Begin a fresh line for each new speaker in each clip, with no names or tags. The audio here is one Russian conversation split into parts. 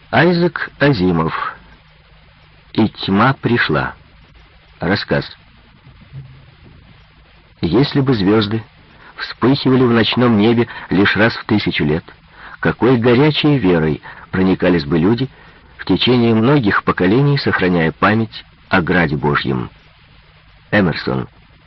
Айзек Азимов. «И тьма пришла». Рассказ. Если бы звезды вспыхивали в ночном небе лишь раз в 1000 лет, какой горячей верой проникались бы люди в течение многих поколений, сохраняя память о Граде Божьем. Эмерсон.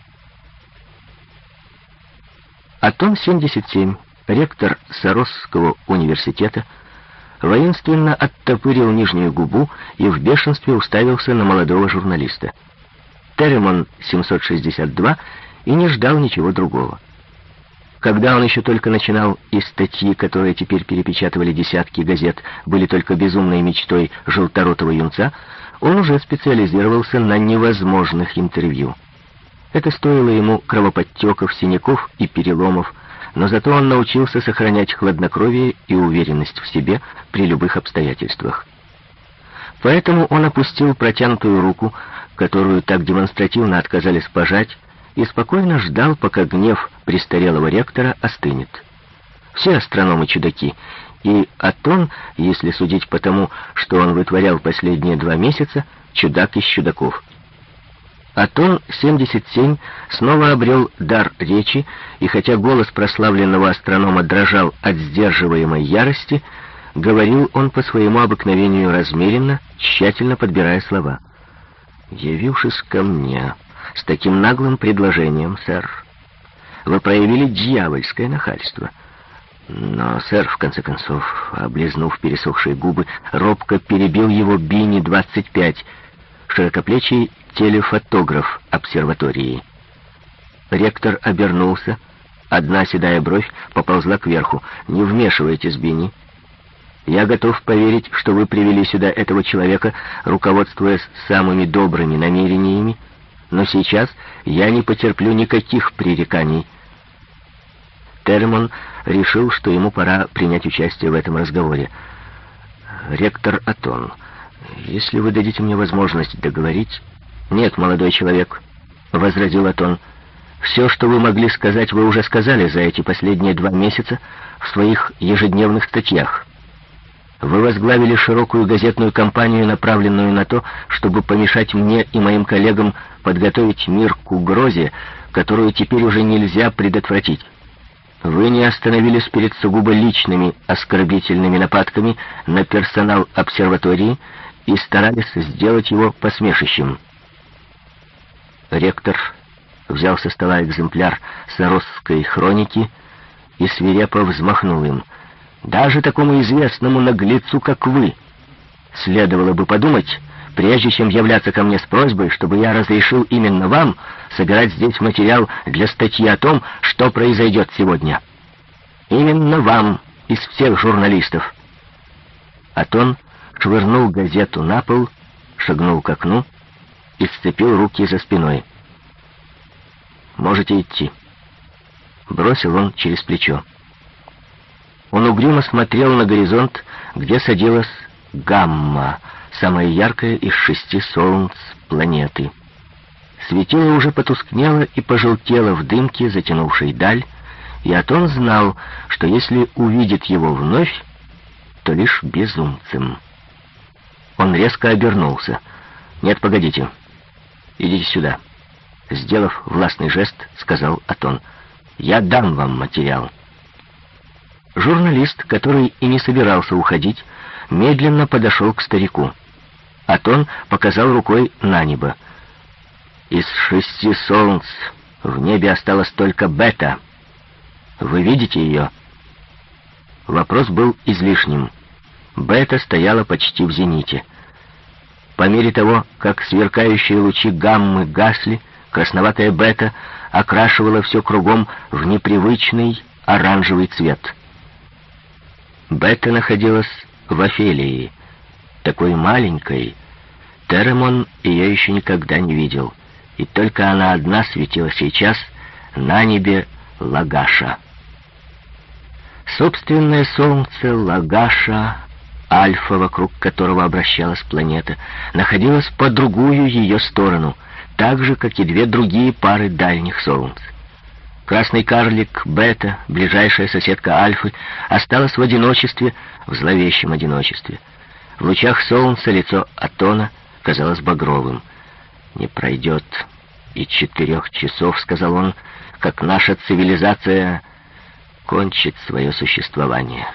Атон-77, ректор Соросского университета, воинственно оттопырил нижнюю губу и в бешенстве уставился на молодого журналиста. Теремон 762 и не ждал ничего другого. Когда он еще только начинал, и статьи, которые теперь перепечатывали десятки газет, были только безумной мечтой желторотого юнца, он уже специализировался на невозможных интервью. Это стоило ему кровоподтеков, синяков и переломов, но зато он научился сохранять хладнокровие и уверенность в себе при любых обстоятельствах. Поэтому он опустил протянутую руку, которую так демонстративно отказались пожать, и спокойно ждал, пока гнев престарелого ректора остынет. Все астрономы чудаки, и Атон, если судить по тому, что он вытворял последние 2 месяца, чудак из чудаков. Атон-77 снова обрел дар речи, и хотя голос прославленного астронома дрожал от сдерживаемой ярости, говорил он по своему обыкновению размеренно, тщательно подбирая слова. «Явившись ко мне с таким наглым предложением, сэр, вы проявили дьявольское нахальство». Но сэр, в конце концов, облизнув пересохшие губы, робко перебил его Бини-25, широкоплечий телефотограф обсерватории. Ректор обернулся, одна седая бровь поползла кверху. «Не вмешивайтесь, Бини. Я готов поверить, что вы привели сюда этого человека, руководствуясь самыми добрыми намерениями, но сейчас я не потерплю никаких пререканий». Теремон решил, что ему пора принять участие в этом разговоре. «Ректор Атон, если вы дадите мне возможность договорить...» «Нет, молодой человек», — возразил Атон, — «все, что вы могли сказать, вы уже сказали за эти последние 2 месяца в своих ежедневных статьях. Вы возглавили широкую газетную кампанию, направленную на то, чтобы помешать мне и моим коллегам подготовить мир к угрозе, которую теперь уже нельзя предотвратить. Вы не остановились перед сугубо личными оскорбительными нападками на персонал обсерватории и старались сделать его посмешищем». Ректор взял со стола экземпляр Соросской хроники и свирепо взмахнул им. «Даже такому известному наглецу, как вы, следовало бы подумать, прежде чем являться ко мне с просьбой, чтобы я разрешил именно вам собирать здесь материал для статьи о том, что произойдет сегодня. Именно вам, из всех журналистов». Атон швырнул газету на пол, шагнул к окну и сцепил руки за спиной. «Можете идти», — бросил он через плечо. Он угрюмо смотрел на горизонт, где садилась гамма, самая яркая из 6 солнц планеты. Светило уже потускнело и пожелтело в дымке, затянувшей даль, и Атон знал, что если увидит его вновь, то лишь безумцем. Он резко обернулся. «Нет, погодите. Идите сюда». Сделав властный жест, сказал Атон: «Я дам вам материал». Журналист, который и не собирался уходить, медленно подошел к старику. Атон показал рукой на небо. «Из 6 солнц в небе осталась только Бета. Вы видите ее?» Вопрос был излишним. Бета стояла почти в зените. По мере того, как сверкающие лучи гаммы гасли, красноватая Бета окрашивала все кругом в непривычный оранжевый цвет. Бета находилась в Офелии, такой маленькой. Теремон ее еще никогда не видел, и только она одна светила сейчас на небе Лагаша. Собственное солнце Лагаша, Альфа, вокруг которого обращалась планета, находилась по другую ее сторону, так же, как и 2 другие пары дальних солнц. Красный карлик Бета, ближайшая соседка Альфы, осталась в одиночестве, в зловещем одиночестве. В лучах солнца лицо Атона казалось багровым. «Не пройдет и 4 часов, — сказал он, — как наша цивилизация кончит свое существование.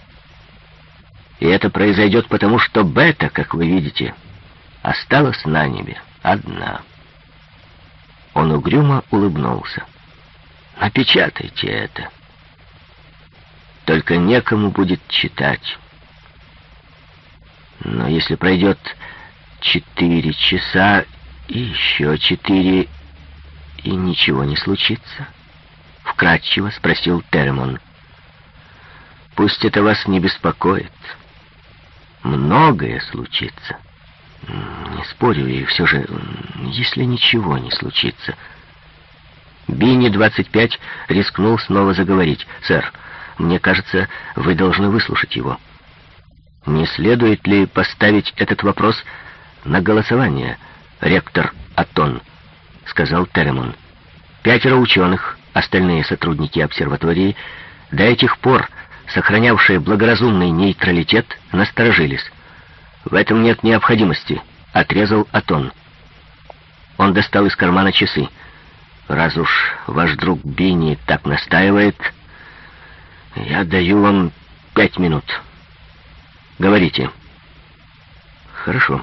И это произойдет потому, что Бета, как вы видите, осталась на небе одна». Он угрюмо улыбнулся. «Напечатайте это. Только некому будет читать. Но если пройдет 4 часа и еще 4, и ничего не случится?» — вкратчиво спросил Теремон. «Пусть это вас не беспокоит. Многое случится. Не спорю, и все же, если ничего не случится...» Бинни-25 рискнул снова заговорить. «Сэр, мне кажется, вы должны выслушать его. Не следует ли поставить этот вопрос на голосование, ректор Атон?» — сказал Теремон. 5 ученых, остальные сотрудники обсерватории, до этих пор сохранявшие благоразумный нейтралитет, насторожились. «В этом нет необходимости», — отрезал Атон. Он достал из кармана часы. «Раз уж ваш друг Бинни так настаивает, я даю вам 5 минут. Говорите». «Хорошо.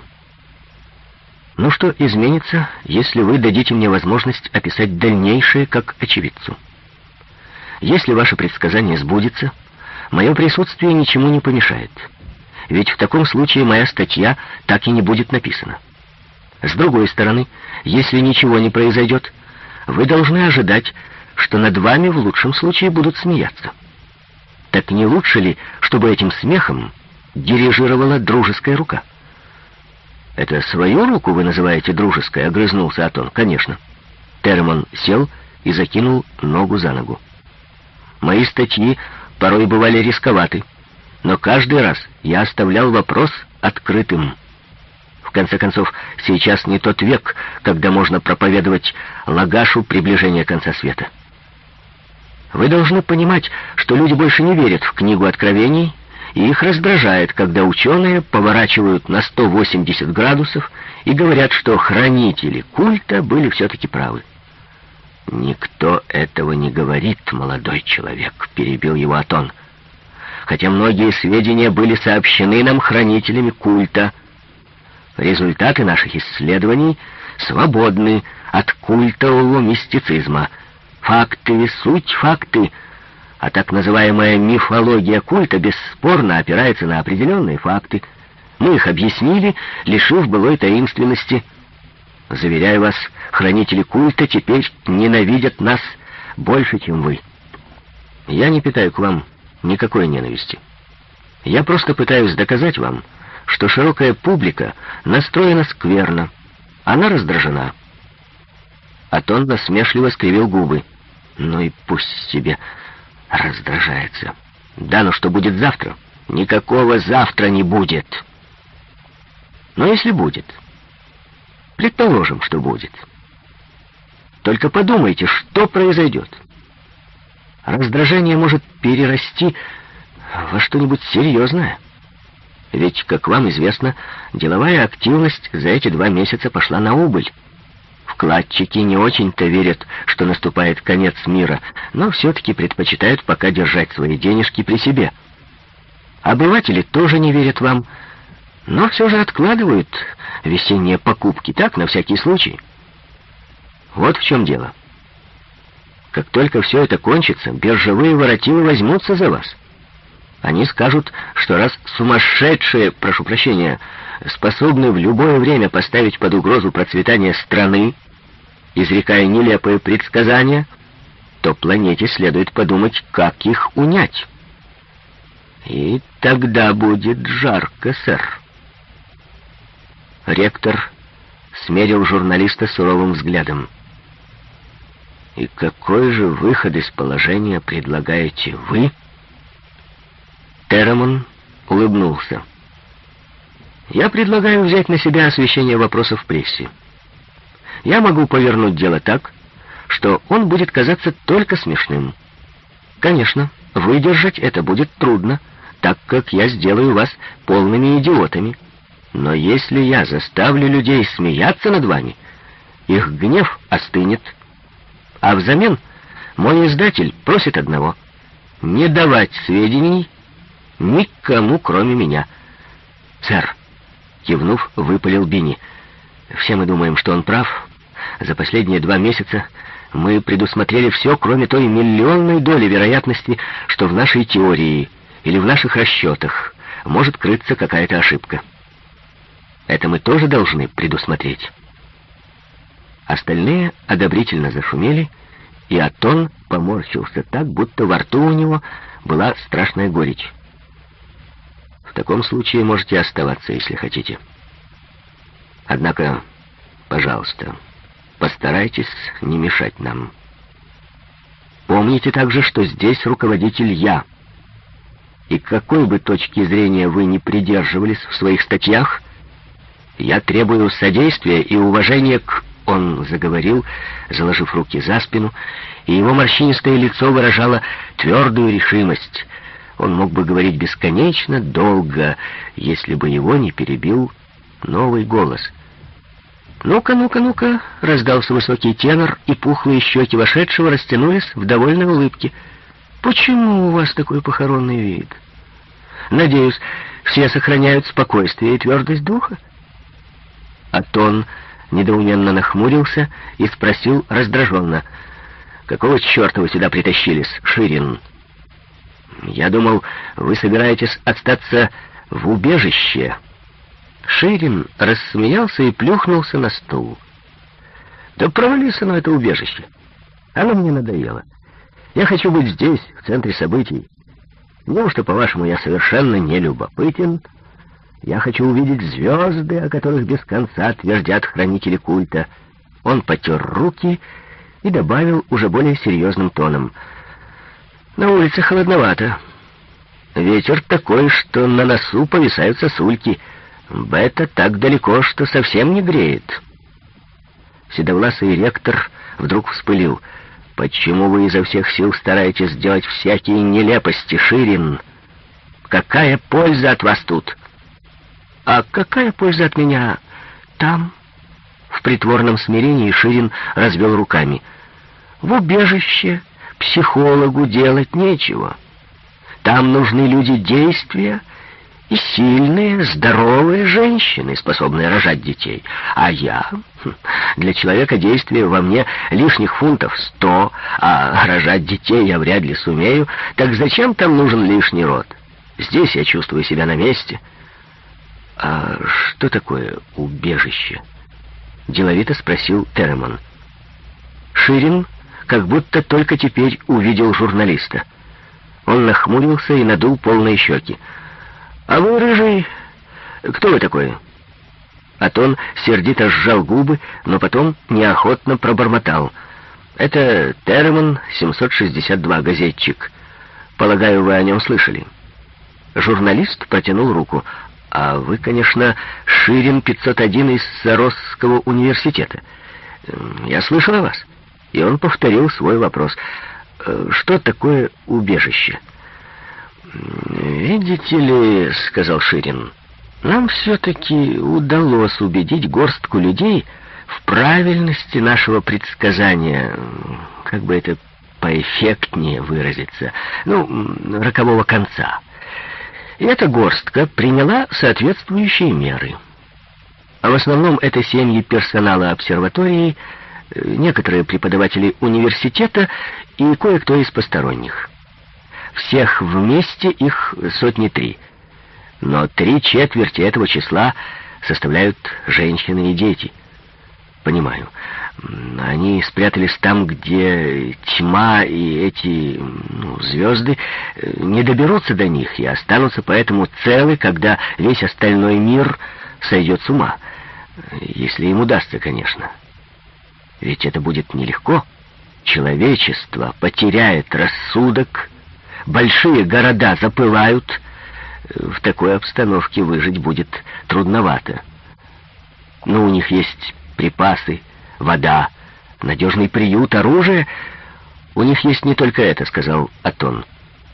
Ну что изменится, если вы дадите мне возможность описать дальнейшее как очевидцу? Если ваше предсказание сбудется, мое присутствие ничему не помешает. Ведь в таком случае моя статья так и не будет написана. С другой стороны, если ничего не произойдет, вы должны ожидать, что над вами в лучшем случае будут смеяться. Так не лучше ли, чтобы этим смехом дирижировала дружеская рука?» «Это свою руку вы называете дружеской?» — огрызнулся Атон. «Конечно». Теремон сел и закинул ногу за ногу. «Мои статьи порой бывали рисковаты, но каждый раз я оставлял вопрос открытым. В конце концов, сейчас не тот век, когда можно проповедовать Лагашу приближение конца света. Вы должны понимать, что люди больше не верят в книгу Откровений, и их раздражает, когда ученые поворачивают на 180 градусов и говорят, что хранители культа были все-таки правы». «Никто этого не говорит, молодой человек», — перебил его Атон. «Хотя многие сведения были сообщены нам хранителями культа. Результаты наших исследований свободны от культового мистицизма. Факты, суть факты. А так называемая мифология культа бесспорно опирается на определенные факты. Мы их объяснили, лишив былой таинственности. Заверяю вас, хранители культа теперь ненавидят нас больше, чем вы. Я не питаю к вам никакой ненависти. Я просто пытаюсь доказать вам, что широкая публика настроена скверно. Она раздражена». Атон насмешливо скривил губы. «Ну и пусть себе раздражается. Да, но что будет завтра? Никакого завтра не будет. Но если будет, предположим, что будет. Только подумайте, что произойдет. Раздражение может перерасти во что-нибудь серьезное. Ведь, как вам известно, деловая активность за эти 2 месяца пошла на убыль. Вкладчики не очень-то верят, что наступает конец мира, но все-таки предпочитают пока держать свои денежки при себе. Обыватели тоже не верят вам, но все же откладывают весенние покупки, так, на всякий случай. Вот в чем дело. Как только все это кончится, биржевые воротилы возьмутся за вас. Они скажут, что раз сумасшедшие, прошу прощения, способны в любое время поставить под угрозу процветание страны, изрекая нелепые предсказания, то планете следует подумать, как их унять. И тогда будет жарко, сэр. Ректор смерил журналиста суровым взглядом. «И какой же выход из положения предлагаете вы?» Теремон улыбнулся. «Я предлагаю взять на себя освещение вопросов в прессе. Я могу повернуть дело так, что он будет казаться только смешным. Конечно, выдержать это будет трудно, так как я сделаю вас полными идиотами. Но если я заставлю людей смеяться над вами, их гнев остынет. А взамен мой издатель просит одного — не давать сведений никому, кроме меня. «Сэр», — кивнув, выпалил Бинни, — «все мы думаем, что он прав. За последние 2 месяца мы предусмотрели все, кроме той миллионной доли вероятности, что в нашей теории или в наших расчетах может крыться какая-то ошибка. Это мы тоже должны предусмотреть». Остальные одобрительно зашумели, и Атон поморщился так, будто во рту у него была страшная горечь. «В таком случае можете оставаться, если хотите. Однако, пожалуйста, постарайтесь не мешать нам. Помните также, что здесь руководитель я. И к какой бы точки зрения вы ни придерживались в своих статьях, я требую содействия и уважения к...» Он заговорил, заложив руки за спину, и его морщинистое лицо выражало твердую решимость. Он мог бы говорить бесконечно долго, если бы его не перебил новый голос. «Ну-ка, ну-ка, ну-ка!» — раздался высокий тенор, и пухлые щеки вошедшего растянулись в довольной улыбке. «Почему у вас такой похоронный вид? Надеюсь, все сохраняют спокойствие и твердость духа?» Атон недоуменно нахмурился и спросил раздраженно: «Какого черта вы сюда притащились, Ширин? Я думал, вы собираетесь остаться в убежище». Ширин рассмеялся и плюхнулся на стул. «Да провались оно, это убежище. Оно мне надоело. Я хочу быть здесь, в центре событий. Неужто, по-вашему, я совершенно не любопытен? Я хочу увидеть звезды, о которых без конца твердят хранители культа». Он потер руки и добавил уже более серьезным тоном: «На улице холодновато. Ветер такой, что на носу повисают сосульки. Бета так далеко, что совсем не греет». Седовласый ректор вдруг вспылил: «Почему вы изо всех сил стараетесь сделать всякие нелепости, Ширин? Какая польза от вас тут?» «А какая польза от меня там?» В притворном смирении Ширин развел руками. «В убежище психологу делать нечего. Там нужны люди действия и сильные, здоровые женщины, способные рожать детей. А я... Для человека действия во мне лишних фунтов 100, а рожать детей я вряд ли сумею. Так зачем там нужен лишний род? Здесь я чувствую себя на месте». «А что такое убежище?» — деловито спросил Теремон. Ширин как будто только теперь увидел журналиста. Он нахмурился и надул полные щеки. «А вы, рыжий, кто вы такой?» Атон сердито сжал губы, но потом неохотно пробормотал: «Это Теремон, 762, газетчик. Полагаю, вы о нем слышали». Журналист протянул руку. «А вы, конечно, Ширин 501 из Соросского университета. Я слышал о вас». И он повторил свой вопрос: «Что такое убежище?» «Видите ли, — сказал Ширин, — нам все-таки удалось убедить горстку людей в правильности нашего предсказания, как бы это поэффектнее выразиться, рокового конца. И эта горстка приняла соответствующие меры. А в основном это семьи персонала обсерватории, некоторые преподаватели университета и кое-кто из посторонних. Всех вместе их 300. Но 3/4 этого числа составляют женщины и дети. Понимаю, они спрятались там, где тьма и эти звезды не доберутся до них и останутся поэтому целы, когда весь остальной мир сойдет с ума. Если им удастся, конечно. Ведь это будет нелегко. Человечество потеряет рассудок, большие города запылают. В такой обстановке выжить будет трудновато. Но у них есть припасы, вода, надежный приют, оружие. У них есть не только это, — сказал Атон.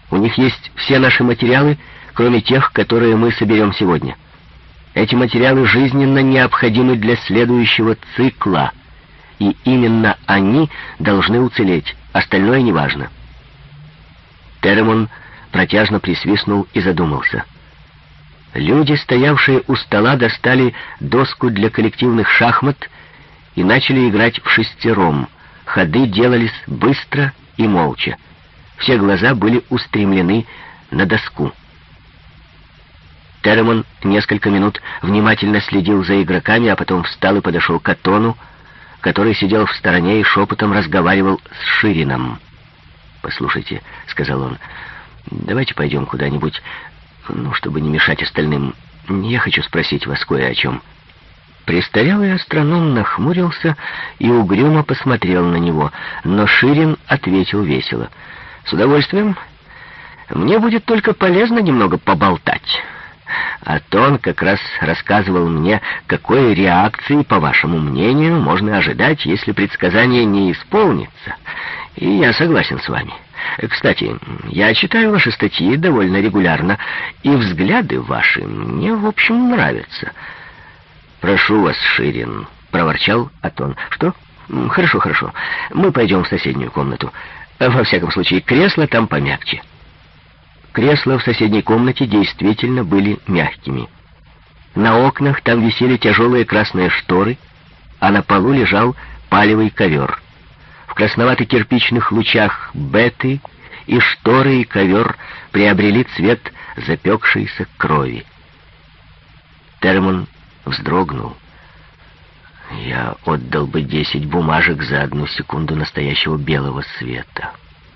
У них есть все наши материалы, кроме тех, которые мы соберем сегодня. Эти материалы жизненно необходимы для следующего цикла, и именно они должны уцелеть, остальное неважно. Теремон протяжно присвистнул и задумался. Люди, стоявшие у стола, достали доску для коллективных шахмат и начали играть вшестером. Ходы делались быстро и молча. Все глаза были устремлены на доску. Теремон несколько минут внимательно следил за игроками, а потом встал и подошел к Атону, который сидел в стороне и шепотом разговаривал с Ширином. «Послушайте», — сказал он, — «давайте пойдем куда-нибудь, чтобы не мешать остальным. Я хочу спросить вас кое о чем». Престарелый астроном нахмурился и угрюмо посмотрел на него, но Ширин ответил весело: «С удовольствием. Мне будет только полезно немного поболтать. А то он как раз рассказывал мне, какой реакции, по вашему мнению, можно ожидать, если предсказание не исполнится. И я согласен с вами. Кстати, я читаю ваши статьи довольно регулярно, и взгляды ваши мне, в общем, нравятся». «Прошу вас, Ширин», — проворчал Атон. «Что? Хорошо, хорошо. Мы пойдем в соседнюю комнату. Во всяком случае, кресла там помягче». Кресла в соседней комнате действительно были мягкими. На окнах там висели тяжелые красные шторы, а на полу лежал палевый ковер. В красновато-кирпичных лучах беты и шторы, и ковер приобрели цвет запекшейся крови. Теремон вздрогнул. Я отдал бы 10 бумажек за 1 секунду настоящего белого света.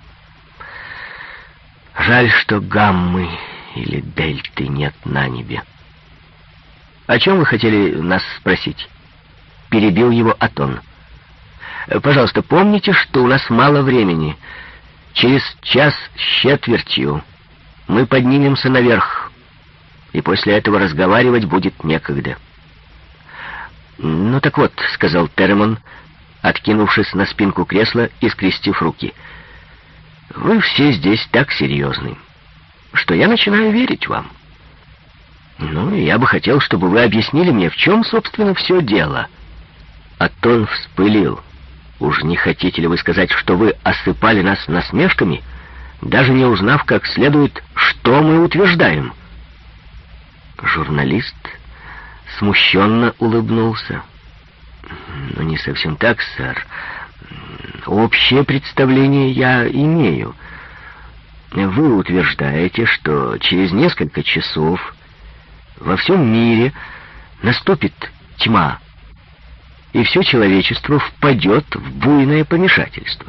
Жаль, что гаммы или дельты нет на небе. «О чем вы хотели нас спросить?» Перебил его Атон. «Пожалуйста, помните, что у нас мало времени. Через 1:15 мы поднимемся наверх, и после этого разговаривать будет некогда». «Ну так вот», — сказал Теремон, откинувшись на спинку кресла и скрестив руки, — «вы все здесь так серьезны, что я начинаю верить вам. Ну, я бы хотел, чтобы вы объяснили мне, в чем, собственно, все дело». Атон вспылил. «Уж не хотите ли вы сказать, что вы осыпали нас насмешками, даже не узнав как следует, что мы утверждаем?» Журналист смущенно улыбнулся. «Ну, не совсем так, сэр. Общее представление я имею. Вы утверждаете, что через несколько часов во всем мире наступит тьма, и все человечество впадет в буйное помешательство.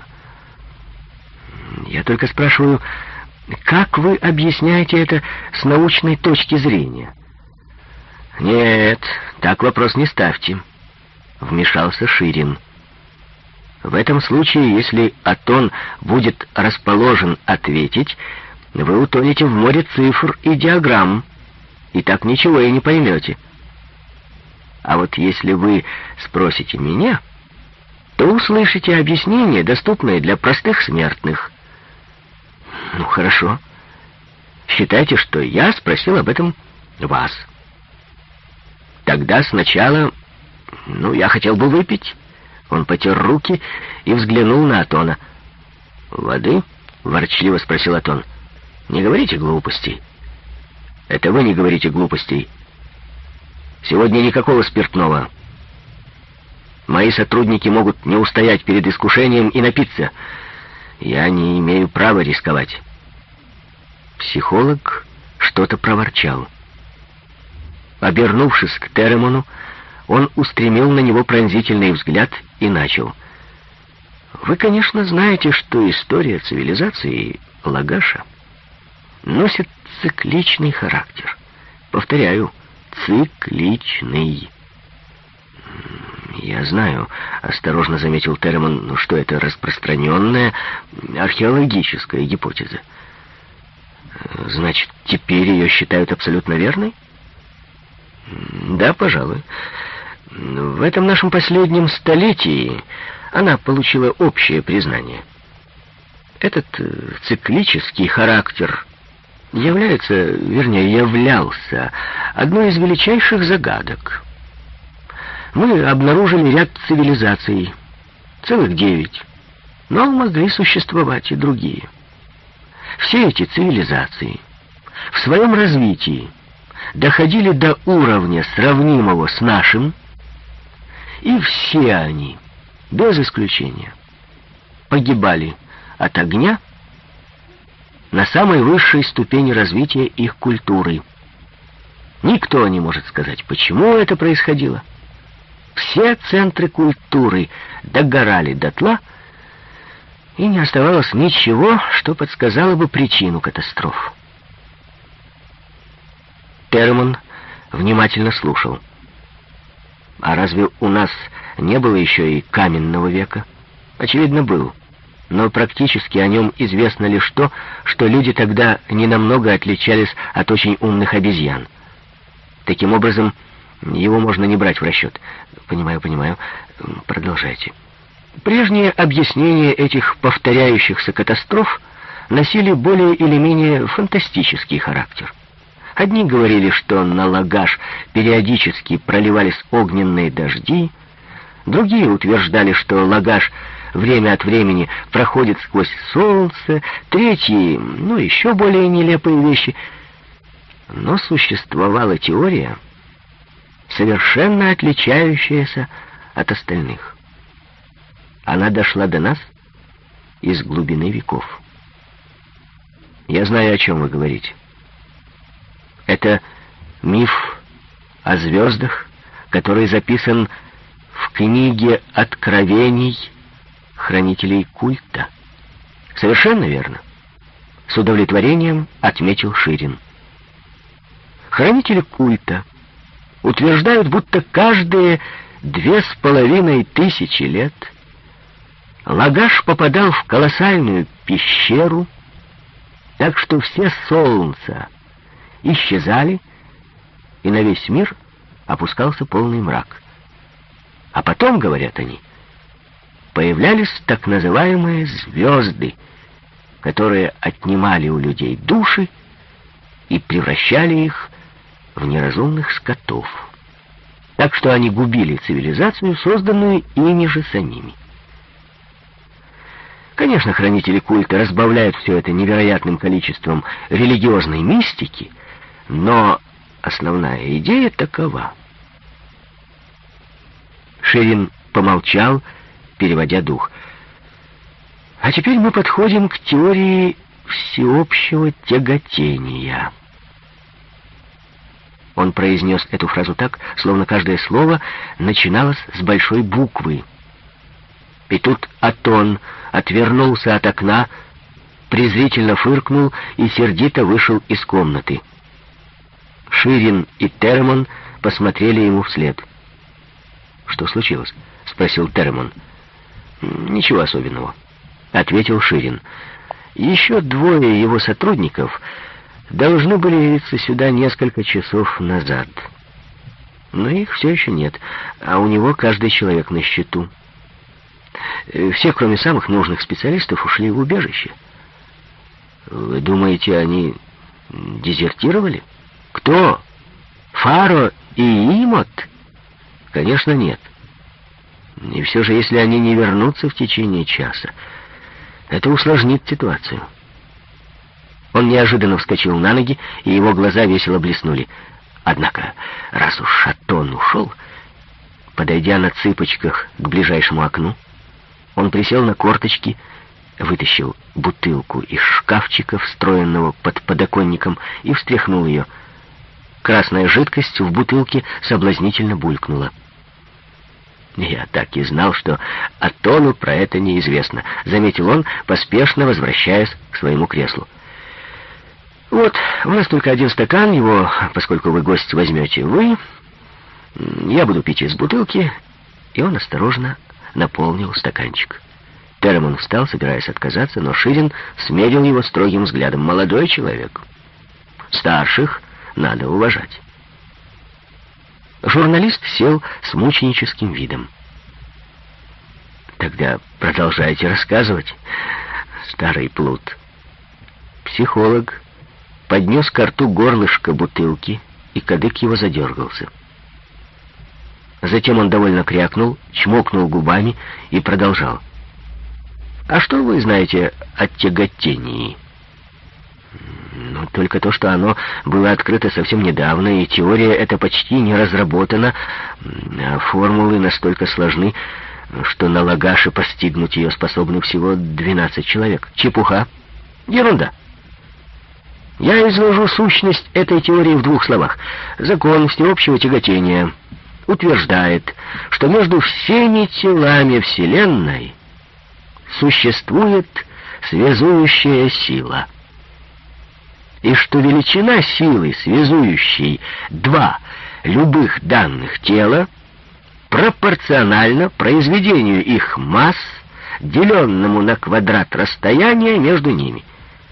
Я только спрашиваю, как вы объясняете это с научной точки зрения?» «Нет, так вопрос не ставьте», — вмешался Ширин. «В этом случае, если Атон будет расположен ответить, вы утонете в море цифр и диаграмм, и так ничего и не поймете. А вот если вы спросите меня, то услышите объяснение, доступное для простых смертных». «Ну, хорошо. Считайте, что я спросил об этом вас. Тогда сначала, я хотел бы выпить». Он потер руки и взглянул на Атона. «Воды?» — ворчливо спросил Атон. «Не говорите глупостей». «Это вы не говорите глупостей. Сегодня никакого спиртного. Мои сотрудники могут не устоять перед искушением и напиться. Я не имею права рисковать». Психолог что-то проворчал. Обернувшись к Теремону, он устремил на него пронзительный взгляд и начал. «Вы, конечно, знаете, что история цивилизации, Лагаша, носит цикличный характер. Повторяю, цикличный». «Я знаю», — осторожно заметил Теремон, что это распространенная археологическая гипотеза. «Значит, теперь ее считают абсолютно верной?» «Да, пожалуй. В этом нашем последнем столетии она получила общее признание. Этот циклический характер являлся одной из величайших загадок. Мы обнаружили ряд цивилизаций, целых 9, но могли существовать и другие. Все эти цивилизации в своем развитии доходили до уровня, сравнимого с нашим, и все они, без исключения, погибали от огня на самой высшей ступени развития их культуры. Никто не может сказать, почему это происходило. Все центры культуры догорали дотла, и не оставалось ничего, что подсказало бы причину катастроф. Терман внимательно слушал. А разве у нас не было еще и каменного века? Очевидно, был. Но практически о нем известно лишь то, что люди тогда ненамного отличались от очень умных обезьян. Таким образом, его можно не брать в расчет. Понимаю. Продолжайте. Прежние объяснения этих повторяющихся катастроф носили более или менее фантастический характер. Одни говорили, что на Лагаш периодически проливались огненные дожди, другие утверждали, что Лагаш время от времени проходит сквозь солнце, третьи, еще более нелепые вещи. Но существовала теория, совершенно отличающаяся от остальных. Она дошла до нас из глубины веков. Я знаю, о чем вы говорите. Это миф о звездах, который записан в книге Откровений хранителей культа. Совершенно верно. С удовлетворением отметил Ширин. Хранители культа утверждают, будто каждые 2500 лет Лагаш попадал в колоссальную пещеру, так что все солнца исчезали, и на весь мир опускался полный мрак. А потом, говорят они, появлялись так называемые звезды, которые отнимали у людей души и превращали их в неразумных скотов. Так что они губили цивилизацию, созданную ими же самими. Конечно, хранители культа разбавляют все это невероятным количеством религиозной мистики, но основная идея такова. Ширин помолчал, переводя дух. А теперь мы подходим к теории всеобщего тяготения. Он произнес эту фразу так, словно каждое слово начиналось с большой буквы. И тут Атон отвернулся от окна, презрительно фыркнул и сердито вышел из комнаты. Ширин и Терман посмотрели ему вслед. «Что случилось?» — спросил Терман. «Ничего особенного», — ответил Ширин. «Еще 2 его сотрудников должны были явиться сюда несколько часов назад. Но их все еще нет, а у него каждый человек на счету. Все, кроме самых нужных специалистов, ушли в убежище». «Вы думаете, они дезертировали?» «Кто? Фаро и Имот?» «Конечно, нет. И все же, если они не вернутся в течение часа, это усложнит ситуацию». Он неожиданно вскочил на ноги, и его глаза весело блеснули. Однако, раз уж Шатон ушел, подойдя на цыпочках к ближайшему окну, он присел на корточки, вытащил бутылку из шкафчика, встроенного под подоконником, и встряхнул ее. Красная жидкость в бутылке соблазнительно булькнула. «Я так и знал, что Атону про это неизвестно», — заметил он, поспешно возвращаясь к своему креслу. «Вот, у нас только 1 стакан, его, поскольку вы гость, возьмете вы. Я буду пить из бутылки». И он осторожно наполнил стаканчик. Терман встал, собираясь отказаться, но Ширин смерил его строгим взглядом. «Молодой человек. Старших надо уважать». Журналист сел с мученическим видом. «Тогда продолжайте рассказывать. старый плут. Психолог поднес ко рту горлышко бутылки, и кадык его задергался. Затем он довольно крякнул, чмокнул губами и продолжал. «А что вы знаете о тяготении?» «Ну, только то, что оно было открыто совсем недавно, и теория эта почти не разработана, а формулы настолько сложны, что на Лагаше постигнуть ее способны всего 12 человек. Чепуха. Ерунда. Я изложу сущность этой теории в 2 словах. Закон всеобщего тяготения утверждает, что между всеми телами Вселенной существует связующая сила, и что величина силы, связующей 2 любых данных тела, пропорциональна произведению их масс, деленному на квадрат расстояния между ними.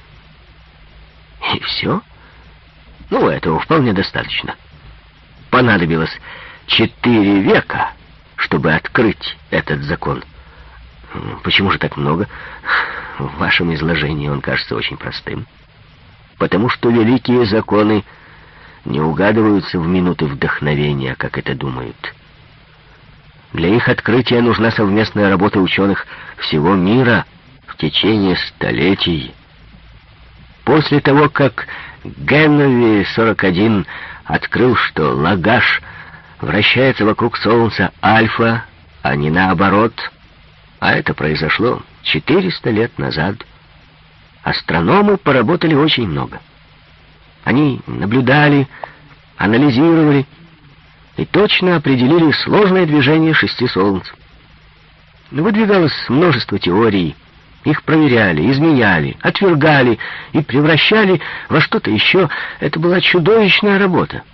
И все? Ну, этого вполне достаточно. Понадобилось 4 века, чтобы открыть этот закон. Почему же так много? В вашем изложении он кажется очень простым. Потому что великие законы не угадываются в минуты вдохновения, как это думают. Для их открытия нужна совместная работа ученых всего мира в течение столетий. После того, как Геннови 41 открыл, что Лагаш вращается вокруг Солнца Альфа, а не наоборот, а это произошло 400 лет назад, астрономы поработали очень много. Они наблюдали, анализировали и точно определили сложное движение 6 Солнц. Выдвигалось множество теорий, их проверяли, изменяли, отвергали и превращали во что-то еще. Это была чудовищная работа.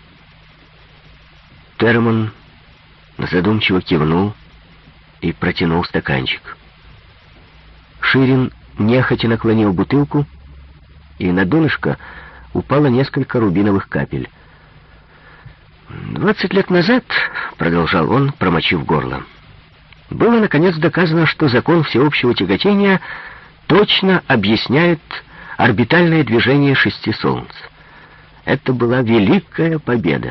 Терман задумчиво кивнул и протянул стаканчик. Ширин нехотя наклонил бутылку, и на донышко упало несколько рубиновых капель. 20 лет назад, продолжал он, промочив горло, было наконец доказано, что закон всеобщего тяготения точно объясняет орбитальное движение 6 Солнц. Это была великая победа.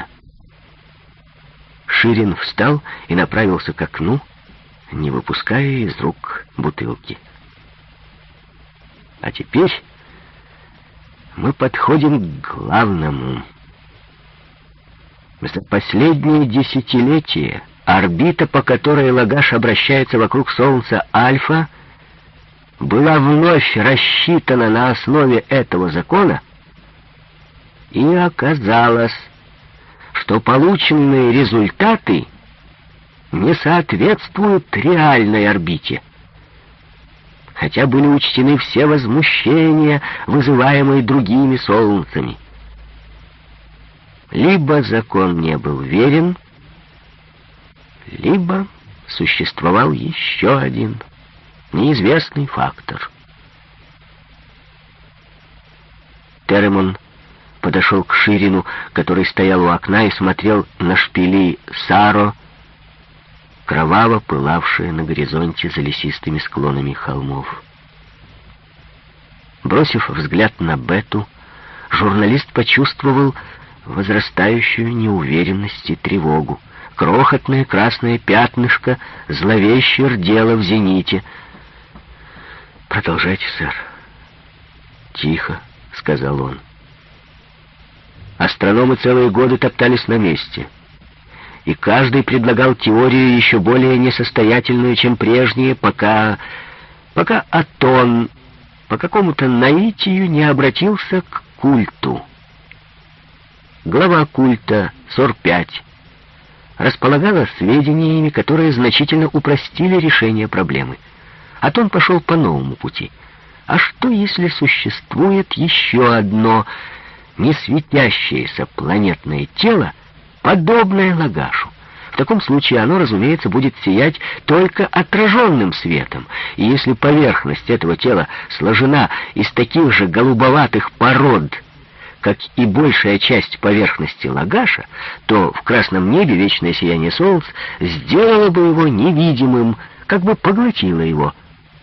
Ширин встал и направился к окну, не выпуская из рук бутылки. А теперь мы подходим к главному. За последние десятилетия орбита, по которой Лагаш обращается вокруг Солнца Альфа, была вновь рассчитана на основе этого закона, и оказалось, что полученные результаты не соответствуют реальной орбите. Хотя были учтены все возмущения, вызываемые другими солнцами. Либо закон не был верен, либо существовал еще один неизвестный фактор. Теремон подошел к Ширину, который стоял у окна и смотрел на шпили Саро, кроваво пылавшие на горизонте за лесистыми склонами холмов. Бросив взгляд на Бету, журналист почувствовал возрастающую неуверенность и тревогу. Крохотное красное пятнышко зловеще рдело в зените. «Продолжайте, сэр». «Тихо», — сказал он. Астрономы целые годы топтались на месте, и каждый предлагал теорию еще более несостоятельную, чем прежние, пока Атон по какому-то наитию не обратился к культу. Глава культа, Сор-5, располагала сведениями, которые значительно упростили решение проблемы. Атон пошел по новому пути. А что, если существует еще одно не светящееся планетное тело, подобное Лагашу? В таком случае оно, разумеется, будет сиять только отраженным светом, и если поверхность этого тела сложена из таких же голубоватых пород, как и большая часть поверхности Лагаша, то в красном небе вечное сияние солнц сделало бы его невидимым, как бы поглотило его.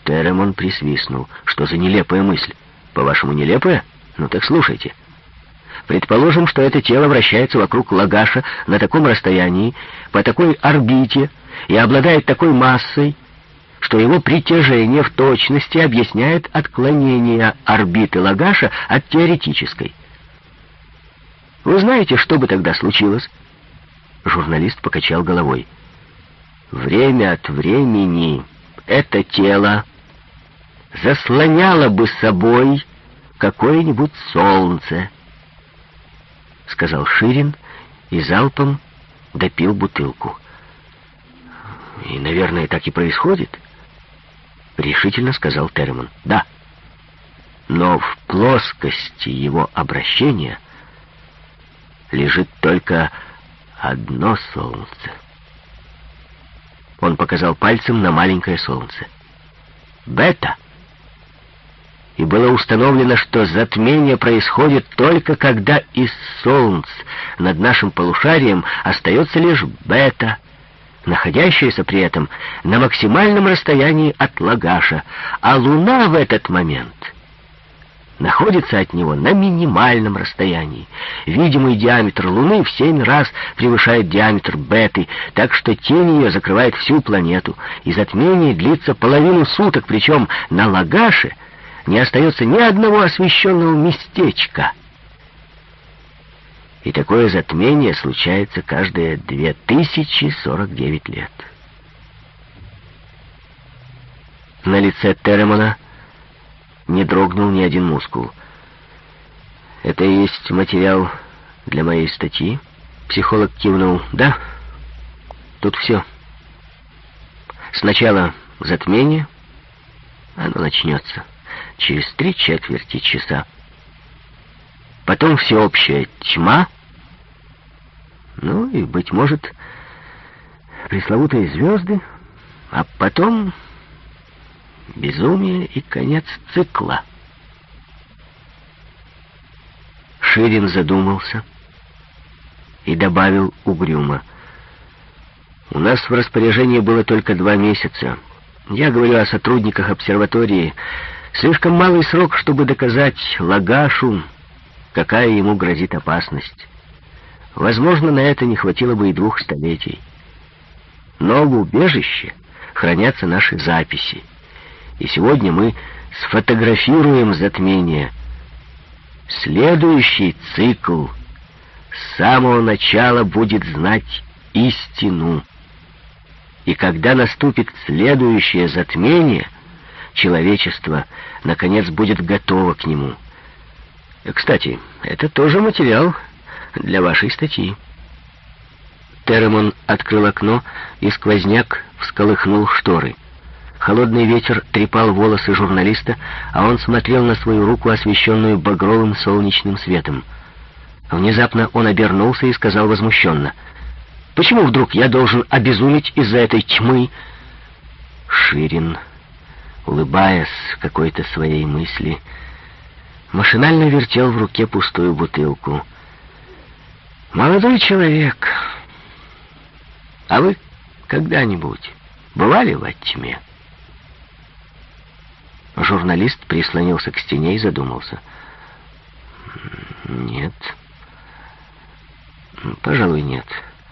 Теремон присвистнул. «Что за нелепая мысль? По-вашему, нелепая? Ну так слушайте. Предположим, что это тело вращается вокруг Лагаша на таком расстоянии, по такой орбите и обладает такой массой, что его притяжение в точности объясняет отклонение орбиты Лагаша от теоретической. Вы знаете, что бы тогда случилось?» Журналист покачал головой. «Время от времени это тело заслоняло бы собой какое-нибудь солнце», — сказал Ширин и залпом допил бутылку. «И, наверное, так и происходит», — решительно сказал Теремон. «Да, но в плоскости его обращения лежит только одно солнце». Он показал пальцем на маленькое солнце. «Бета». И было установлено, что затмение происходит только когда из солнц над нашим полушарием остается лишь бета, находящаяся при этом на максимальном расстоянии от Лагаша, а Луна в этот момент находится от него на минимальном расстоянии. Видимый диаметр Луны в 7 раз превышает диаметр беты, так что тень ее закрывает всю планету, и затмение длится половину суток, причем на Лагаше не остается ни одного освещенного местечка. И такое затмение случается каждые 2049 лет. На лице Теремона не дрогнул ни один мускул. «Это и есть материал для моей статьи?» Психолог кивнул. «Да, тут все. Сначала затмение, оно начнется через 3/4 часа. Потом всеобщая тьма, ну и, быть может, пресловутые звезды, а потом безумие и конец цикла». Ширин задумался и добавил угрюмо: «У нас в распоряжении было только 2 месяца. Я говорю о сотрудниках обсерватории. Слишком малый срок, чтобы доказать Лагашу, какая ему грозит опасность. Возможно, на это не хватило бы и 2 столетий. Но в убежище хранятся наши записи. И сегодня мы сфотографируем затмение. Следующий цикл с самого начала будет знать истину. И когда наступит следующее затмение, человечество, наконец, будет готово к нему. Кстати, это тоже материал для вашей статьи». Теремон открыл окно, и сквозняк всколыхнул шторы. Холодный ветер трепал волосы журналиста, а он смотрел на свою руку, освещенную багровым солнечным светом. Внезапно он обернулся и сказал возмущенно: «Почему вдруг я должен обезуметь из-за этой тьмы?» Ширин, улыбаясь какой-то своей мысли, машинально вертел в руке пустую бутылку. «Молодой человек, а вы когда-нибудь бывали во тьме?» Журналист прислонился к стене и задумался. «Нет. Пожалуй, нет.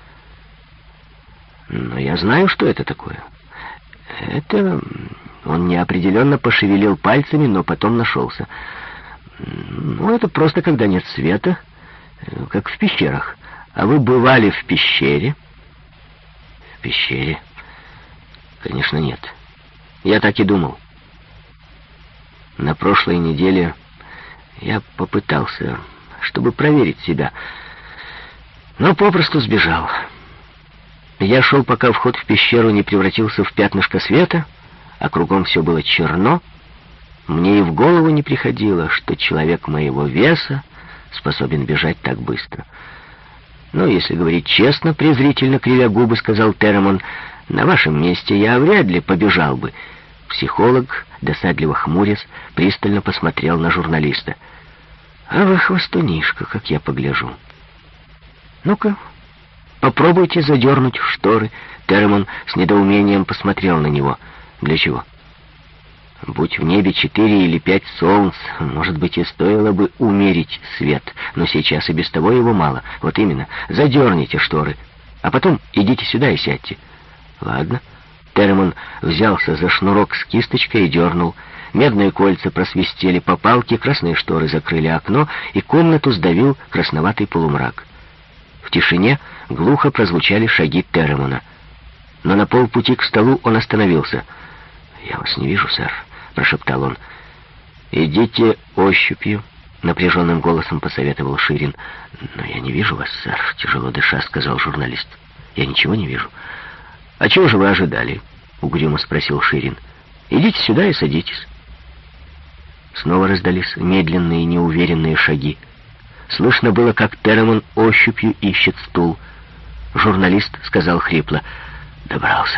Но я знаю, что это такое. Это...» Он неопределенно пошевелил пальцами, но потом нашелся. «Ну, это просто когда нет света, как в пещерах. А вы бывали в пещере?» «В пещере? Конечно, нет. Я так и думал. На прошлой неделе я попытался, чтобы проверить себя, но попросту сбежал. Я шел, пока вход в пещеру не превратился в пятнышко света, а кругом все было черно. Мне и в голову не приходило, что человек моего веса способен бежать так быстро. «Ну, если говорить честно, — презрительно кривя губы, — сказал Теремон, — на вашем месте я вряд ли побежал бы». Психолог, досадливо хмурясь, пристально посмотрел на журналиста. «А вы хвостунишка, как я погляжу. Ну-ка, попробуйте задернуть шторы». Теремон с недоумением посмотрел на него. «Для чего?» Будь в небе 4 или 5 солнц, может быть, и стоило бы умерить свет, но сейчас и без того его мало. Вот именно, задерните шторы, а потом идите сюда и сядьте. Ладно. Терремон взялся за шнурок с кисточкой и дернул. Медные кольца просвистели по палке, красные шторы закрыли окно, и комнату сдавил красноватый полумрак. В тишине глухо прозвучали шаги Терремона. Но на полпути к столу он остановился. «Я вас не вижу, сэр», — прошептал он. «Идите ощупью», — напряженным голосом посоветовал Ширин. «Но я не вижу вас, сэр», — тяжело дыша сказал журналист. «Я ничего не вижу». «А чего же вы ожидали?» — угрюмо спросил Ширин. «Идите сюда и садитесь». Снова раздались медленные неуверенные шаги. Слышно было, как Терремон ощупью ищет стул. Журналист сказал хрипло: «Добрался.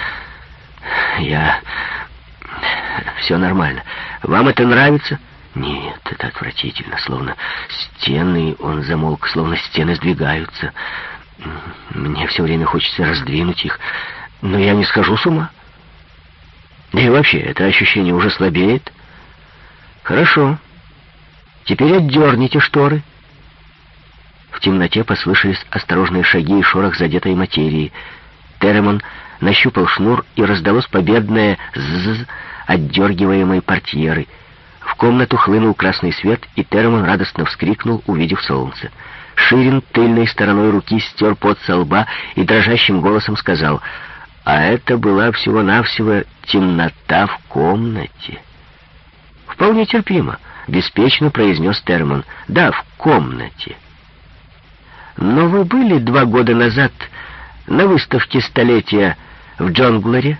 Все нормально. Вам это нравится?» «Нет, это отвратительно. Словно стены...» Он замолк, словно стены сдвигаются. «Мне все время хочется раздвинуть их, но я не схожу с ума. Да и вообще, это ощущение уже слабеет». «Хорошо. Теперь отдерните шторы». В темноте послышались осторожные шаги и шорох задетой материи. Терремон нащупал шнур, и раздалось победное «ззз» отдергиваемой портьеры. В комнату хлынул красный свет, и Терремон радостно вскрикнул, увидев солнце. Ширин тыльной стороной руки стер пот со лба и дрожащим голосом сказал: «А это была всего-навсего темнота в комнате». «Вполне терпимо», — беспечно произнес Терремон. «Да, в комнате». «Но вы были 2 года назад на выставке столетия в Джонглере?»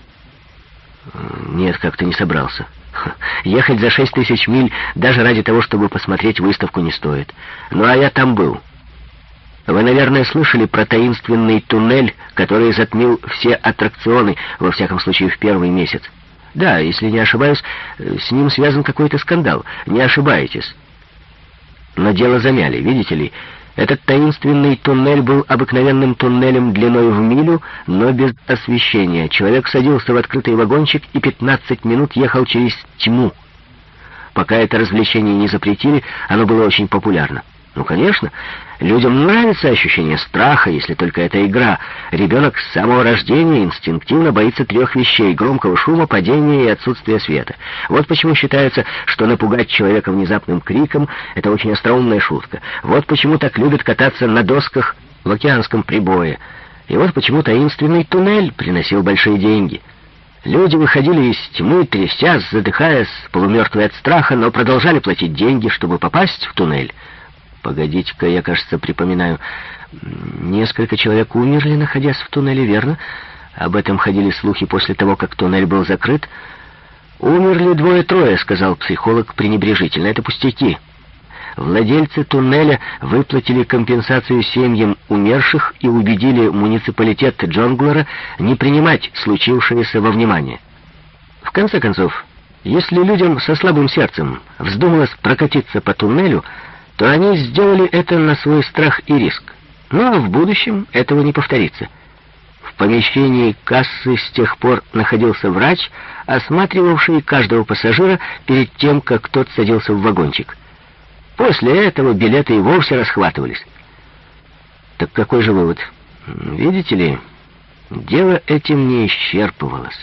«Нет, как-то не собрался. Ехать за 6000 миль даже ради того, чтобы посмотреть выставку, не стоит. Ну, а я там был. Вы, наверное, слышали про таинственный туннель, который затмил все аттракционы, во всяком случае, в первый месяц. Да, если не ошибаюсь, с ним связан какой-то скандал. Не ошибаетесь. Но дело замяли, видите ли. Этот таинственный туннель был обыкновенным туннелем длиной в милю, но без освещения. Человек садился в открытый вагончик и 15 минут ехал через тьму. Пока это развлечение не запретили, оно было очень популярно. Ну, конечно, людям нравится ощущение страха, если только это игра. Ребенок с самого рождения инстинктивно боится 3 вещей: громкого шума, падения и отсутствия света. Вот почему считается, что напугать человека внезапным криком — это очень остроумная шутка. Вот почему так любят кататься на досках в океанском прибое. И вот почему таинственный туннель приносил большие деньги. Люди выходили из тьмы, трясясь, задыхаясь, полумертвые от страха, но продолжали платить деньги, чтобы попасть в туннель. Погодите-ка, я, кажется, припоминаю. Несколько человек умерли, находясь в туннеле, верно? Об этом ходили слухи после того, как туннель был закрыт. «Умерли 2-3», — сказал психолог пренебрежительно. «Это пустяки. Владельцы туннеля выплатили компенсацию семьям умерших и убедили муниципалитет Джонглера не принимать случившееся во внимание. В конце концов, если людям со слабым сердцем вздумалось прокатиться по туннелю, то они сделали это на свой страх и риск. Ну а в будущем этого не повторится». В помещении кассы с тех пор находился врач, осматривавший каждого пассажира перед тем, как тот садился в вагончик. После этого билеты и вовсе расхватывались. Так какой же вывод? Видите ли, дело этим не исчерпывалось.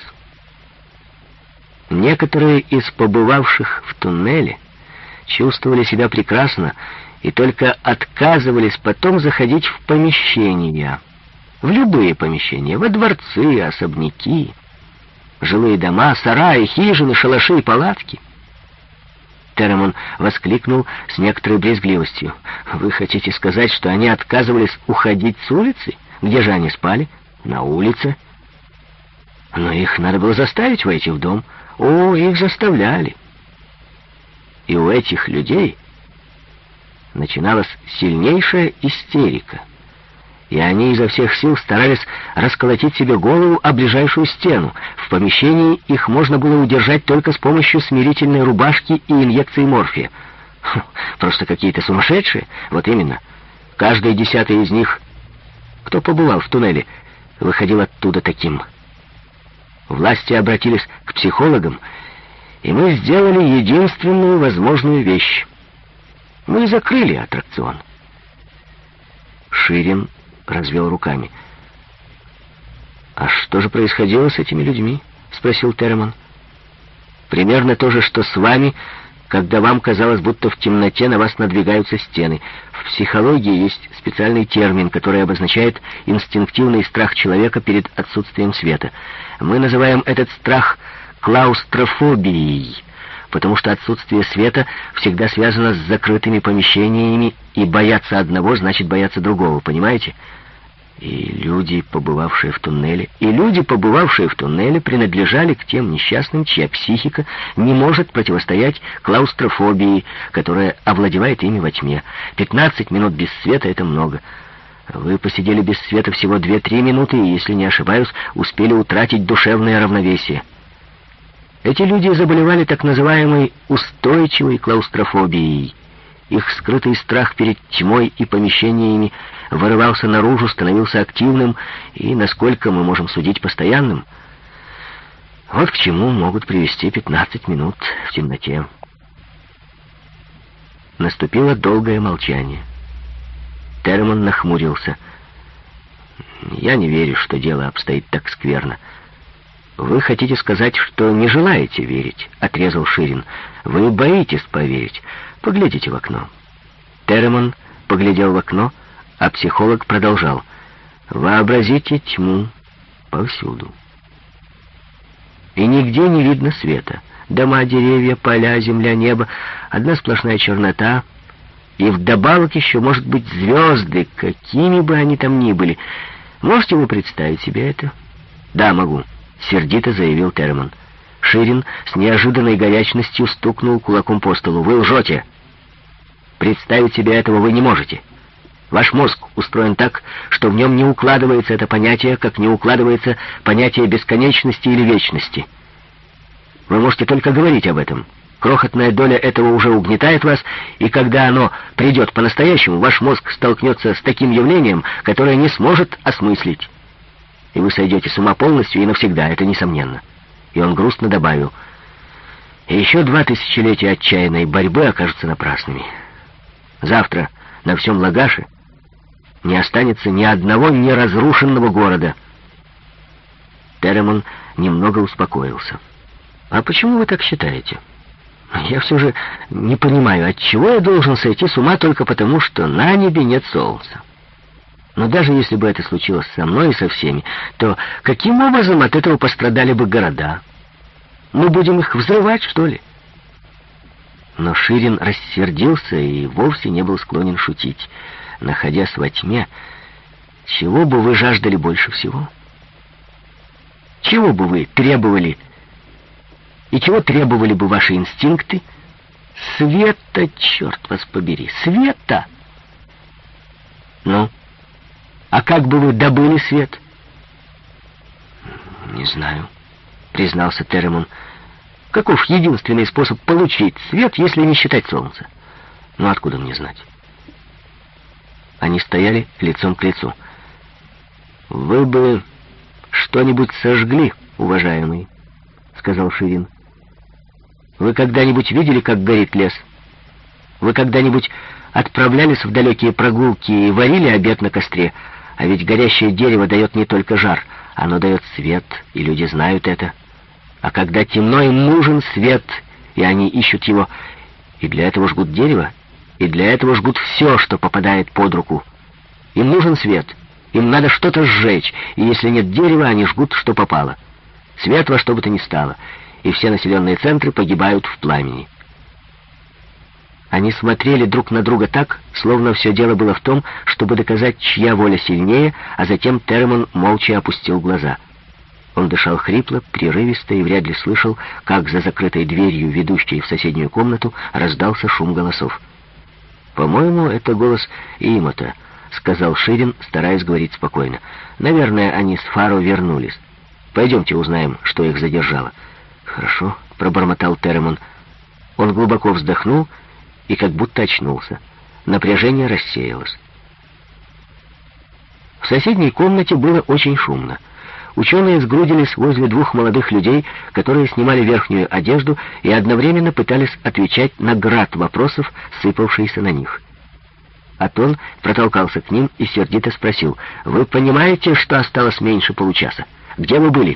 Некоторые из побывавших в туннеле чувствовали себя прекрасно и только отказывались потом заходить в помещения. В любые помещения, во дворцы, особняки, жилые дома, сараи, хижины, шалаши и палатки. Терремон воскликнул с некоторой брезгливостью. «Вы хотите сказать, что они отказывались уходить с улицы? Где же они спали? На улице?» «Но их надо было заставить войти в дом». «О, их заставляли». И у этих людей начиналась сильнейшая истерика. И они изо всех сил старались расколотить себе голову о ближайшую стену. В помещении их можно было удержать только с помощью смирительной рубашки и инъекции морфия. Просто какие-то сумасшедшие. Вот именно. Каждый 10-й из них, кто побывал в туннеле, выходил оттуда таким. Власти обратились к психологам, И мы сделали единственную возможную вещь. Мы закрыли аттракцион. Ширин развел руками. «А что же происходило с этими людьми?» — спросил Терреман. «Примерно то же, что с вами, когда вам казалось, будто в темноте на вас надвигаются стены. В психологии есть специальный термин, который обозначает инстинктивный страх человека перед отсутствием света. Мы называем этот страх клаустрофобией, потому что отсутствие света всегда связано с закрытыми помещениями, и бояться одного значит бояться другого, понимаете? И люди, побывавшие в туннеле, принадлежали к тем несчастным, чья психика не может противостоять клаустрофобии, которая овладевает ими во тьме. 15 минут без света — это много. Вы посидели без света всего 2-3 минуты, и, если не ошибаюсь, успели утратить душевное равновесие. Эти люди заболевали так называемой устойчивой клаустрофобией. Их скрытый страх перед тьмой и помещениями вырывался наружу, становился активным и, насколько мы можем судить, постоянным. Вот к чему могут привести 15 минут в темноте. Наступило долгое молчание. Терреман нахмурился. «Я не верю, что дело обстоит так скверно». «Вы хотите сказать, что не желаете верить?» — отрезал Ширин. «Вы боитесь поверить. Поглядите в окно». Терреман поглядел в окно, а психолог продолжал. «Вообразите тьму повсюду. И нигде не видно света. Дома, деревья, поля, земля, небо — одна сплошная чернота. И вдобавок еще, может быть, звезды, какими бы они там ни были. Можете вы представить себе это?» «Да, могу», — сердито заявил Терреман. Ширин с неожиданной горячностью стукнул кулаком по столу. «Вы лжете! Представить себе этого вы не можете. Ваш мозг устроен так, что в нем не укладывается это понятие, как не укладывается понятие бесконечности или вечности. Вы можете только говорить об этом. Крохотная доля этого уже угнетает вас, и когда оно придет по-настоящему, ваш мозг столкнется с таким явлением, которое не сможет осмыслить. И вы сойдете с ума полностью и навсегда, это несомненно». И он грустно добавил: «И еще 2 тысячелетия отчаянной борьбы окажутся напрасными. Завтра на всем Лагаше не останется ни одного неразрушенного города». Терреман немного успокоился. «А почему вы так считаете? Я все же не понимаю, отчего я должен сойти с ума только потому, что на небе нет солнца. Но даже если бы это случилось со мной и со всеми, то каким образом от этого пострадали бы города? Мы будем их взрывать, что ли?» Но Ширин рассердился и вовсе не был склонен шутить. «Находясь во тьме, чего бы вы жаждали больше всего? Чего бы вы требовали? И чего требовали бы ваши инстинкты? Света, черт вас побери, света!» «Ну, а как бы вы добыли свет?» «Не знаю», — признался Терреман. «Каков единственный способ получить свет, если не считать солнце? Ну, откуда мне знать?» Они стояли лицом к лицу. «Вы бы что-нибудь сожгли, уважаемый», — сказал Ширин. «Вы когда-нибудь видели, как горит лес? Вы когда-нибудь отправлялись в далекие прогулки и варили обед на костре? А ведь горящее дерево дает не только жар, оно дает свет, и люди знают это. А когда темно, им нужен свет, и они ищут его, и для этого жгут дерево, и для этого жгут все, что попадает под руку. Им нужен свет, им надо что-то сжечь, и если нет дерева, они жгут, что попало. Свет во что бы то ни стало, и все населенные центры погибают в пламени». Они смотрели друг на друга так, словно все дело было в том, чтобы доказать, чья воля сильнее, а затем Терреман молча опустил глаза. Он дышал хрипло, прерывисто и вряд ли слышал, как за закрытой дверью, ведущей в соседнюю комнату, раздался шум голосов. «По-моему, это голос Имота», — сказал Ширин, стараясь говорить спокойно. «Наверное, они с Фаро вернулись. Пойдемте узнаем, что их задержало». «Хорошо», — пробормотал Терреман. Он глубоко вздохнул и как будто очнулся. Напряжение рассеялось. В соседней комнате было очень шумно. Ученые сгрудились возле двух молодых людей, которые снимали верхнюю одежду и одновременно пытались отвечать на град вопросов, сыпавшиеся на них. Атон протолкался к ним и сердито спросил: «Вы понимаете, что осталось меньше получаса? Где вы были?»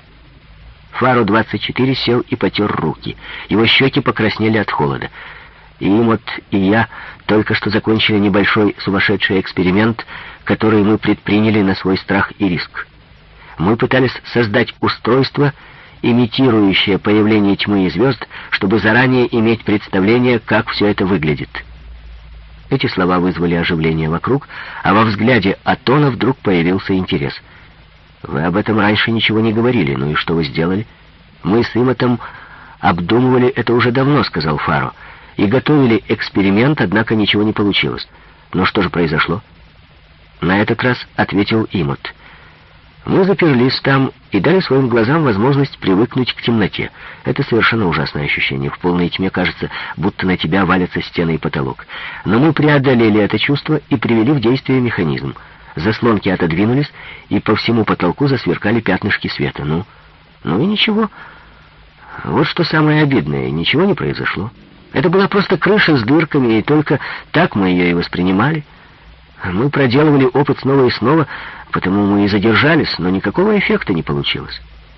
Фаро-24 сел и потер руки. Его щеки покраснели от холода. Имот и я только что закончили небольшой сумасшедший эксперимент, который мы предприняли на свой страх и риск. Мы пытались создать устройство, имитирующее появление тьмы и звезд, чтобы заранее иметь представление, как все это выглядит. Эти слова вызвали оживление вокруг, а во взгляде Атона вдруг появился интерес. «Вы об этом раньше ничего не говорили, ну и что вы сделали?» «Мы с Имотом обдумывали это уже давно», — сказал Фаро, «и готовили эксперимент, однако ничего не получилось. Но что же произошло?» На этот раз ответил Имот: «Мы заперлись там и дали своим глазам возможность привыкнуть к темноте. Это совершенно ужасное ощущение. В полной тьме кажется, будто на тебя валятся стены и потолок. Но мы преодолели это чувство и привели в действие механизм. Заслонки отодвинулись, и по всему потолку засверкали пятнышки света. Ну и ничего. Вот что самое обидное. Ничего не произошло. Это была просто крыша с дырками, и только так мы ее и воспринимали. Мы проделывали опыт снова и снова, потому мы и задержались, но никакого эффекта не получилось».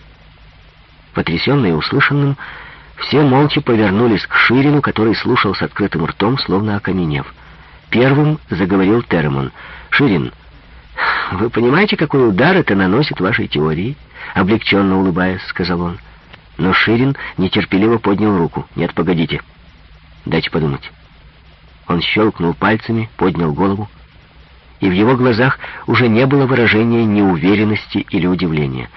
Потрясенные услышанным, все молча повернулись к Ширину, который слушал с открытым ртом, словно окаменев. Первым заговорил Теремон. «Ширин, вы понимаете, какой удар это наносит вашей теории?» Облегченно улыбаясь, сказал он. Но Ширин нетерпеливо поднял руку. «Нет, погодите. Дайте подумать». Он щелкнул пальцами, поднял голову, и в его глазах уже не было выражения неуверенности или удивления.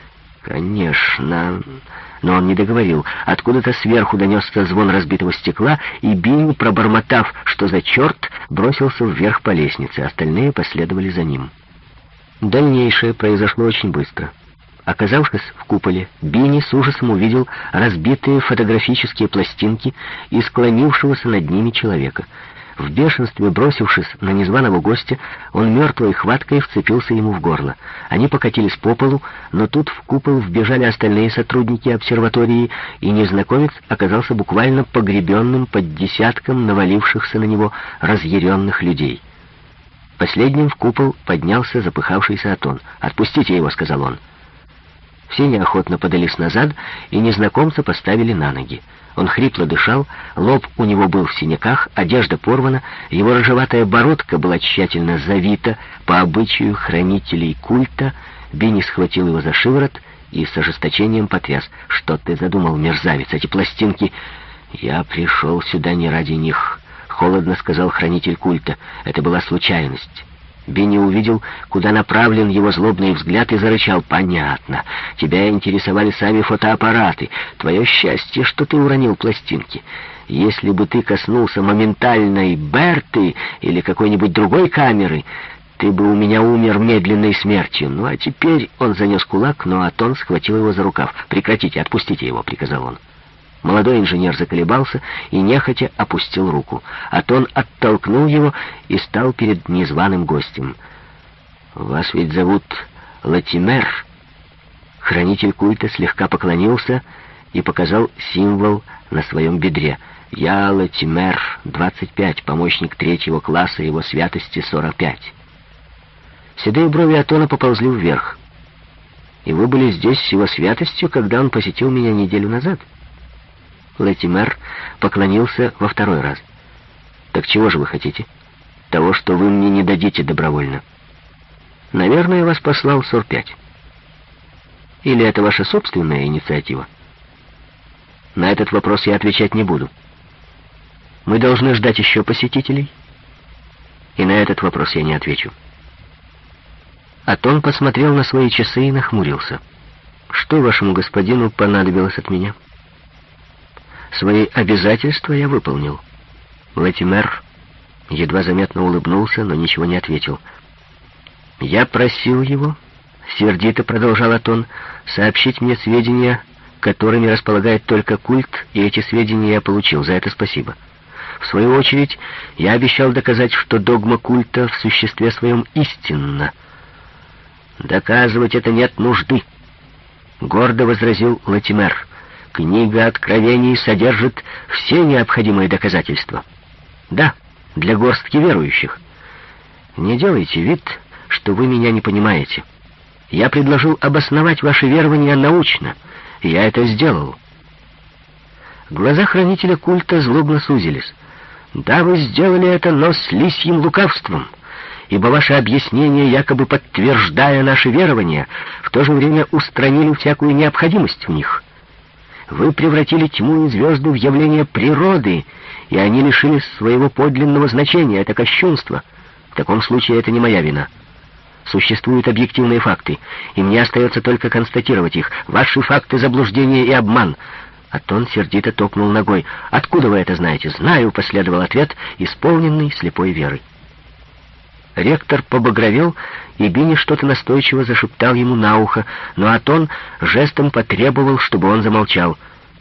«Конечно...» Но он не договорил. Откуда-то сверху донесся звон разбитого стекла, и Бинни, пробормотав «что за черт?», бросился вверх по лестнице. Остальные последовали за ним. Дальнейшее произошло очень быстро. Оказавшись в куполе, Бинни с ужасом увидел разбитые фотографические пластинки и склонившегося над ними человека. В бешенстве, бросившись на незваного гостя, он мертвой хваткой вцепился ему в горло. Они покатились по полу, но тут в купол вбежали остальные сотрудники обсерватории, и незнакомец оказался буквально погребенным под десятком навалившихся на него разъяренных людей. Последним в купол поднялся запыхавшийся Атон. «Отпустите его», — сказал он. Все неохотно подались назад, и незнакомца поставили на ноги. Он хрипло дышал, лоб у него был в синяках, одежда порвана, его рыжеватая бородка была тщательно завита по обычаю хранителей культа. Бинни схватил его за шиворот и с ожесточением потряс. «Что ты задумал, мерзавец? Эти пластинки...» «Я пришел сюда не ради них», — холодно сказал хранитель культа. «Это была случайность». Бинни увидел, куда направлен его злобный взгляд, и зарычал. «Понятно. Тебя интересовали сами фотоаппараты. Твое счастье, что ты уронил пластинки. Если бы ты коснулся моментальной Берты или какой-нибудь другой камеры, ты бы у меня умер медленной смертью. Ну а теперь...» Он занес кулак, но Атон схватил его за рукав. «Прекратите, отпустите его», — приказал он. Молодой инженер заколебался и нехотя опустил руку. Атон оттолкнул его и стал перед незваным гостем. «Вас ведь зовут Латимер?» Хранитель культа слегка поклонился и показал символ на своем бедре. «Я Латимер, 25, помощник 3-го класса его святости 45». Седые брови Атона поползли вверх. «И вы были здесь с его святостью, когда он посетил меня неделю назад?» Латимер поклонился во второй раз. «Так чего же вы хотите?» «Того, что вы мне не дадите добровольно». «Наверное, вас послал 45. Или это ваша собственная инициатива?» «На этот вопрос я отвечать не буду. Мы должны ждать еще посетителей, и на этот вопрос я не отвечу». Атон посмотрел на свои часы и нахмурился. «Что вашему господину понадобилось от меня?» «Свои обязательства я выполнил». Латимер едва заметно улыбнулся, но ничего не ответил. «Я просил его», — сердито продолжал Атон, — «сообщить мне сведения, которыми располагает только культ, и эти сведения я получил. За это спасибо. В свою очередь, я обещал доказать, что догма культа в существе своем истинна». «Доказывать это нет нужды», гордо возразил Латимер. «Книга Откровений содержит все необходимые доказательства. Да, для горстки верующих. Не делайте вид, что вы меня не понимаете. Я предложил обосновать ваши верования научно, и я это сделал». Глаза хранителя культа злобно сузились. «Да, вы сделали это, но с лисьим лукавством, ибо ваши объяснения, якобы подтверждая наши верования, в то же время устранили всякую необходимость в них. Вы превратили тьму и звезды в явление природы, и они лишились своего подлинного значения. Это кощунство. В таком случае это не моя вина. Существуют объективные факты, и мне остается только констатировать их. Ваши факты — заблуждение и обман». Атон сердито топнул ногой. «Откуда вы это знаете?» «Знаю», — последовал ответ, исполненный слепой веры. Ректор побагровел, и Бини что-то настойчиво зашептал ему на ухо, но Атон жестом потребовал, чтобы он замолчал.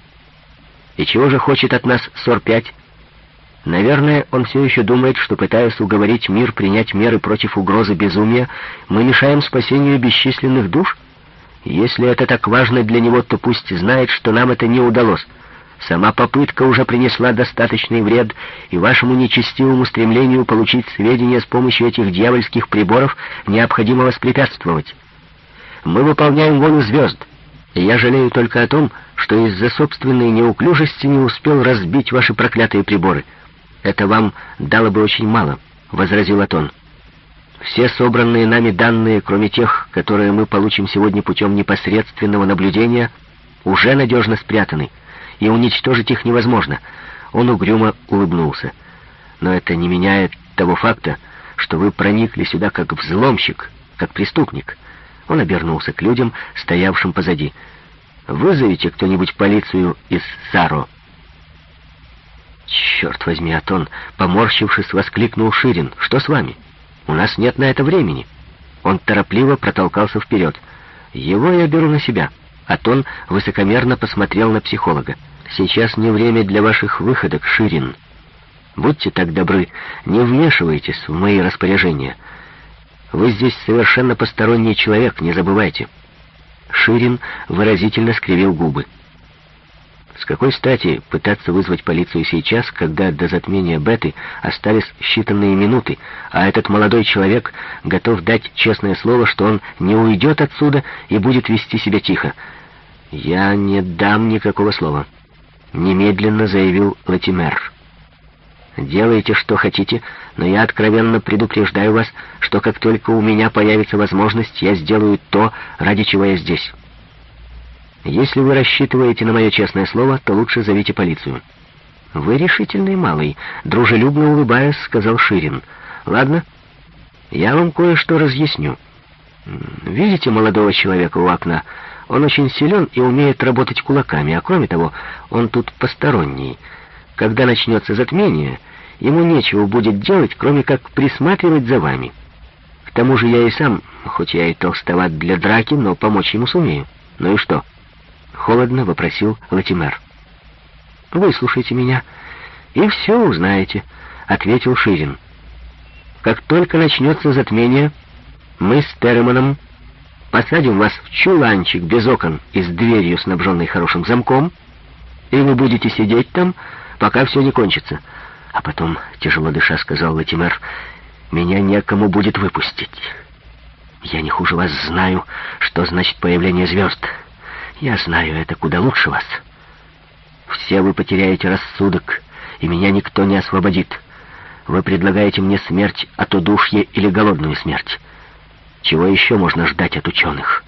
«И чего же хочет от нас Сор-5? Наверное, он все еще думает, что, пытаясь уговорить мир принять меры против угрозы безумия, мы мешаем спасению бесчисленных душ? Если это так важно для него, то пусть знает, что нам это не удалось. Сама попытка уже принесла достаточный вред, и вашему нечестивому стремлению получить сведения с помощью этих дьявольских приборов необходимо воспрепятствовать. Мы выполняем волю звезд, и я жалею только о том, что из-за собственной неуклюжести не успел разбить ваши проклятые приборы. Это вам дало бы очень мало», — возразил Атон. «Все собранные нами данные, кроме тех, которые мы получим сегодня путем непосредственного наблюдения, уже надежно спрятаны, и уничтожить их невозможно». Он угрюмо улыбнулся. «Но это не меняет того факта, что вы проникли сюда как взломщик, как преступник». Он обернулся к людям, стоявшим позади. «Вызовите кто-нибудь полицию из Саро». «Черт возьми, Атон!» — поморщившись, воскликнул Ширин. «Что с вами? У нас нет на это времени». Он торопливо протолкался вперед. «Его я беру на себя». Атон высокомерно посмотрел на психолога. «Сейчас не время для ваших выходок, Ширин. Будьте так добры, не вмешивайтесь в мои распоряжения. Вы здесь совершенно посторонний человек, не забывайте». Ширин выразительно скривил губы. «С какой стати пытаться вызвать полицию сейчас, когда до затмения Беты остались считанные минуты, а этот молодой человек готов дать честное слово, что он не уйдет отсюда и будет вести себя тихо?» «Я не дам никакого слова», — немедленно заявил Латимер. «Делайте, что хотите, но я откровенно предупреждаю вас, что как только у меня появится возможность, я сделаю то, ради чего я здесь. Если вы рассчитываете на мое честное слово, то лучше зовите полицию». «Вы решительный малый», — дружелюбно улыбаясь, сказал Ширин. «Ладно, я вам кое-что разъясню. Видите молодого человека у окна? Он очень силен и умеет работать кулаками, а кроме того, он тут посторонний. Когда начнется затмение, ему нечего будет делать, кроме как присматривать за вами. К тому же я и сам, хоть я и толстоват для драки, но помочь ему сумею. Ну и что?» — холодно вопросил Латимер. «Выслушайте меня, и все узнаете», — ответил Ширин. «Как только начнется затмение, мы с Терреманом посадим вас в чуланчик без окон и с дверью, снабженной хорошим замком, и вы будете сидеть там, пока все не кончится. А потом, тяжело дыша, сказал Латимер, меня некому будет выпустить. Я не хуже вас знаю, что значит появление звезд. Я знаю это куда лучше вас. Все вы потеряете рассудок, и меня никто не освободит. Вы предлагаете мне смерть от удушья или голодную смерть. Чего еще можно ждать от ученых?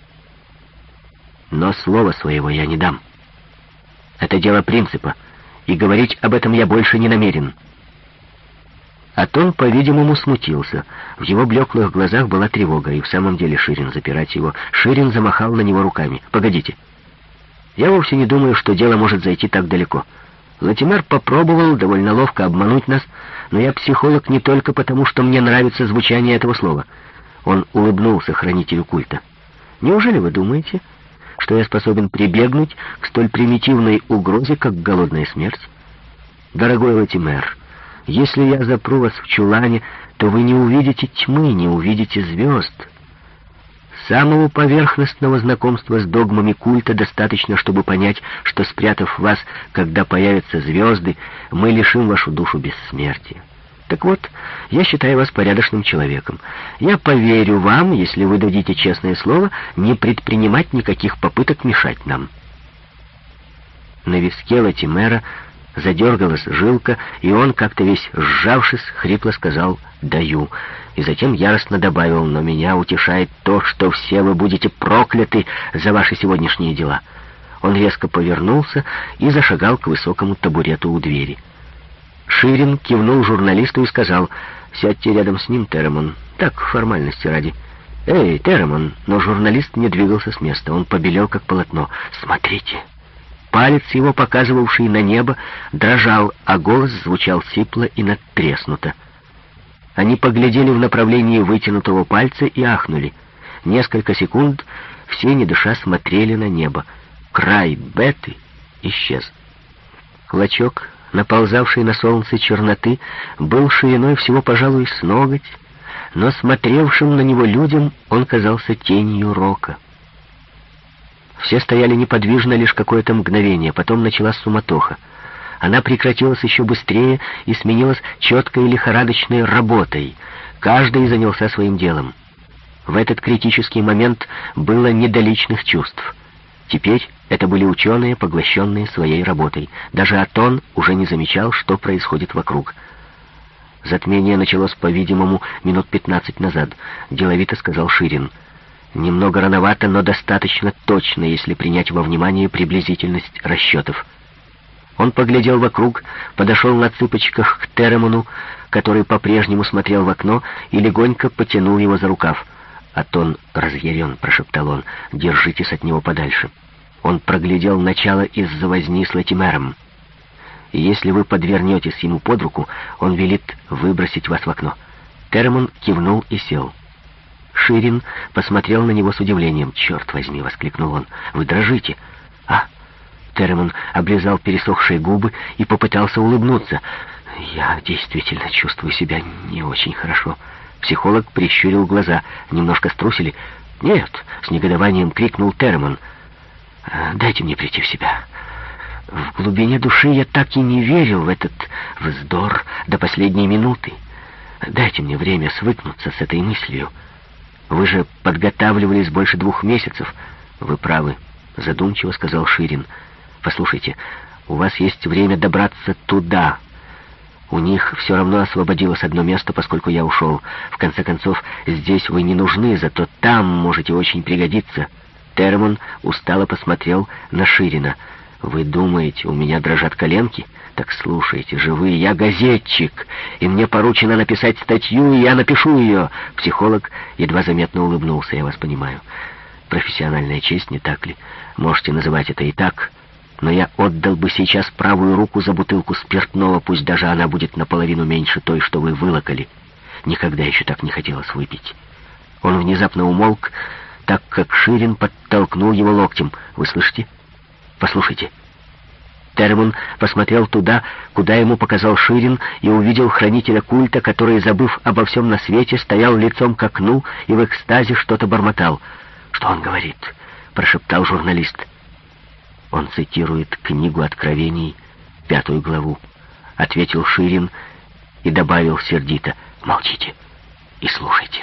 Но слова своего я не дам. Это дело принципа, и говорить об этом я больше не намерен». Атон, по-видимому, смутился. В его блеклых глазах была тревога, и в самом деле Ширин запирать его. Ширин замахал на него руками. «Погодите. Я вовсе не думаю, что дело может зайти так далеко. Латимер попробовал довольно ловко обмануть нас, но я психолог не только потому, что мне нравится звучание этого слова». Он улыбнулся хранителю культа. «Неужели вы думаете, что я способен прибегнуть к столь примитивной угрозе, как голодная смерть? Дорогой Латимер, если я запру вас в чулане, то вы не увидите тьмы, не увидите звезд. Самого поверхностного знакомства с догмами культа достаточно, чтобы понять, что, спрятав вас, когда появятся звезды, мы лишим вашу душу бессмертия. Так вот, я считаю вас порядочным человеком. Я поверю вам, если вы дадите честное слово, не предпринимать никаких попыток мешать нам». На виске Латимера задергалась жилка, и он, как-то весь сжавшись, хрипло сказал «даю», и затем яростно добавил: «но меня утешает то, что все вы будете прокляты за ваши сегодняшние дела». Он резко повернулся и зашагал к высокому табурету у двери. Ширин кивнул журналисту и сказал: «Сядьте рядом с ним, Теремон, так, формальности ради». «Эй, Теремон!» Но журналист не двигался с места, он побелел, как полотно. «Смотрите!» Палец его, показывавший на небо, дрожал, а голос звучал сипло и надтреснуто. Они поглядели в направлении вытянутого пальца и ахнули. Несколько секунд все, не дыша, смотрели на небо. Край Беты исчез. Клочок, наползавший на солнце черноты, был шириной всего, пожалуй, с ноготь, но смотревшим на него людям он казался тенью рока. Все стояли неподвижно лишь какое-то мгновение, потом началась суматоха. Она прекратилась еще быстрее и сменилась четкой лихорадочной работой. Каждый занялся своим делом. В этот критический момент было не до личных чувств. Теперь это были ученые, поглощенные своей работой. Даже Атон уже не замечал, что происходит вокруг. Затмение началось, по-видимому, минут 15 назад, деловито сказал Ширин. Немного рановато, но достаточно точно, если принять во внимание приблизительность расчетов. Он поглядел вокруг, подошел на цыпочках к Теремону, который по-прежнему смотрел в окно, и легонько потянул его за рукав. «Атон разъярен», — прошептал он, — «держитесь от него подальше». Он проглядел начало из-за возни с Латимером. И если вы подвернетесь ему под руку, он велит выбросить вас в окно. Теремон кивнул и сел. Ширин посмотрел на него с удивлением. «Черт возьми!» — воскликнул он. «Вы дрожите!» «А?» Теремон облизал пересохшие губы и попытался улыбнуться. «Я действительно чувствую себя не очень хорошо». Психолог прищурил глаза. «Немножко струсили?» «Нет!» — с негодованием крикнул Теремон. «Дайте мне прийти в себя. В глубине души я так и не верил в этот вздор до последней минуты. Дайте мне время свыкнуться с этой мыслью. Вы же подготавливались больше 2 месяцев». «Вы правы», — задумчиво сказал Ширин. «Послушайте, у вас есть время добраться туда. У них все равно освободилось одно место, поскольку я ушел. В конце концов, здесь вы не нужны, зато там можете очень пригодиться». Теремон устало посмотрел на Ширина. «Вы думаете, у меня дрожат коленки? Так слушайте же вы, я газетчик, и мне поручено написать статью, и я напишу ее». Психолог едва заметно улыбнулся. «Я вас понимаю. Профессиональная честь, не так ли? Можете называть это и так. Но я отдал бы сейчас правую руку за бутылку спиртного, пусть даже она будет наполовину меньше той, что вы вылокали. Никогда еще так не хотелось выпить». Он внезапно умолк, так как Ширин подтолкнул его локтем. «Вы слышите? Послушайте». Теремон посмотрел туда, куда ему показал Ширин, и увидел хранителя культа, который, забыв обо всем на свете, стоял лицом к окну и в экстазе что-то бормотал. «Что он говорит?» — прошептал журналист. «Он цитирует книгу Откровений, 5 главу», — ответил Ширин и добавил сердито: «Молчите и слушайте».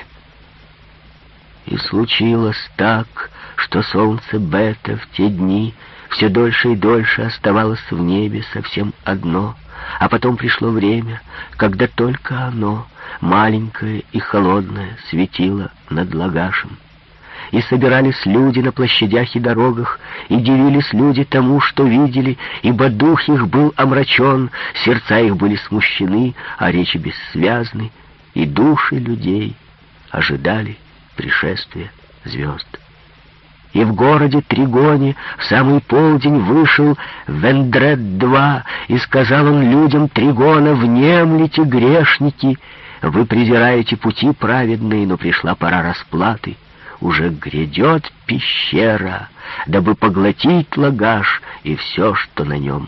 «И случилось так, что солнце Бета в те дни все дольше и дольше оставалось в небе совсем одно, а потом пришло время, когда только оно, маленькое и холодное, светило над Лагашем. И собирались люди на площадях и дорогах, и дивились люди тому, что видели, ибо дух их был омрачен, сердца их были смущены, а речи бессвязны, и души людей ожидали пришествия звезд. И в городе Тригоне в самый полдень вышел Вендред-2, и сказал он людям Тригона: «Внемлите, грешники, вы презираете пути праведные, но пришла пора расплаты. Уже грядет пещера, дабы поглотить Лагаш и все, что на нем».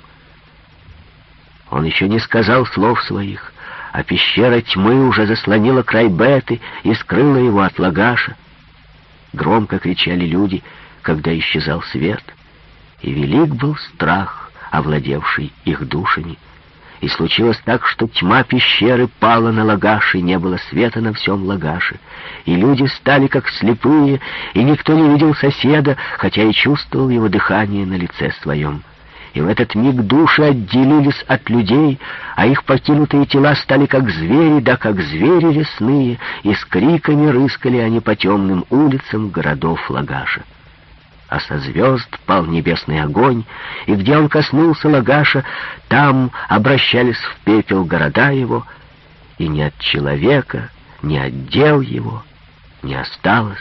Он еще не сказал слов своих, а пещера тьмы уже заслонила край Беты и скрыла его от Лагаша. громко кричали люди, когда исчезал свет, и велик был страх, овладевший их душами. И случилось так, что тьма пещеры пала на Лагаш, и не было света на всем Лагаше. И люди стали как слепые, и никто не видел соседа, хотя и чувствовал его дыхание на лице своем. И в этот миг души отделились от людей, а их покинутые тела стали как звери, да как звери лесные, и с криками рыскали они по темным улицам городов Лагаша. А со звезд пал небесный огонь, и где он коснулся Лагаша, там обращались в пепел города его, и ни от человека, ни от дел его не осталось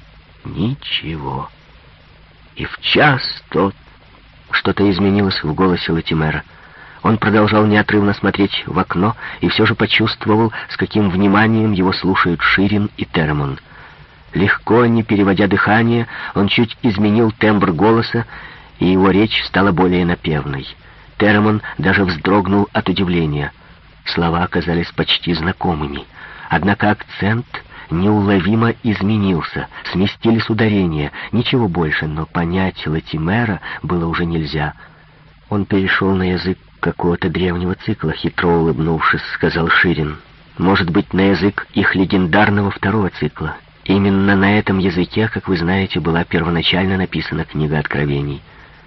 ничего. И в час тот что-то изменилось в голосе Латимера. Он продолжал неотрывно смотреть в окно и все же почувствовал, с каким вниманием его слушают Ширин и Теремон. Легко, не переводя дыхание, он чуть изменил тембр голоса, и его речь стала более напевной. Теремон даже вздрогнул от удивления. Слова оказались почти знакомыми. Однако акцент неуловимо изменился, сместились ударения, ничего больше, но понять Латимера было уже нельзя. Он перешел на язык какого-то древнего цикла, хитро улыбнувшись, сказал Ширин. Может быть, на язык их легендарного второго цикла. Именно на этом языке, как вы знаете, была первоначально написана книга Откровений.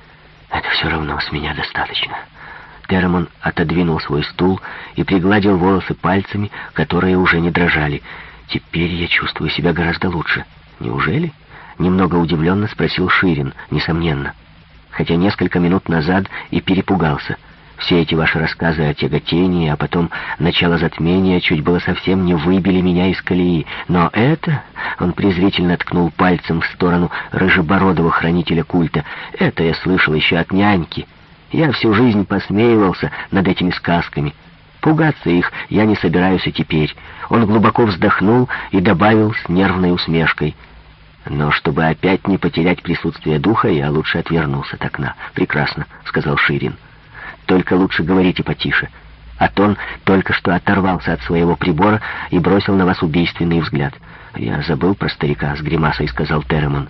Это все равно с меня достаточно. Теремон отодвинул свой стул и пригладил волосы пальцами, которые уже не дрожали. Теперь я чувствую себя гораздо лучше. Неужели? Немного удивленно спросил Ширин, несомненно. Хотя несколько минут назад и перепугался. Все эти ваши рассказы о тяготении, а потом начало затмения чуть было совсем не выбили меня из колеи. Но это... Он презрительно ткнул пальцем в сторону рыжебородого хранителя культа. Это я слышал еще от няньки. Я всю жизнь посмеивался над этими сказками. Пугаться их я не собираюсь и теперь. Он глубоко вздохнул и добавил с нервной усмешкой. Но чтобы опять не потерять присутствие духа, я лучше отвернулся от окна. «Прекрасно», — сказал Ширин. «Только лучше говорите потише». Атон только что оторвался от своего прибора и бросил на вас убийственный взгляд. «Я забыл про старика», — с гримасой сказал Теремон.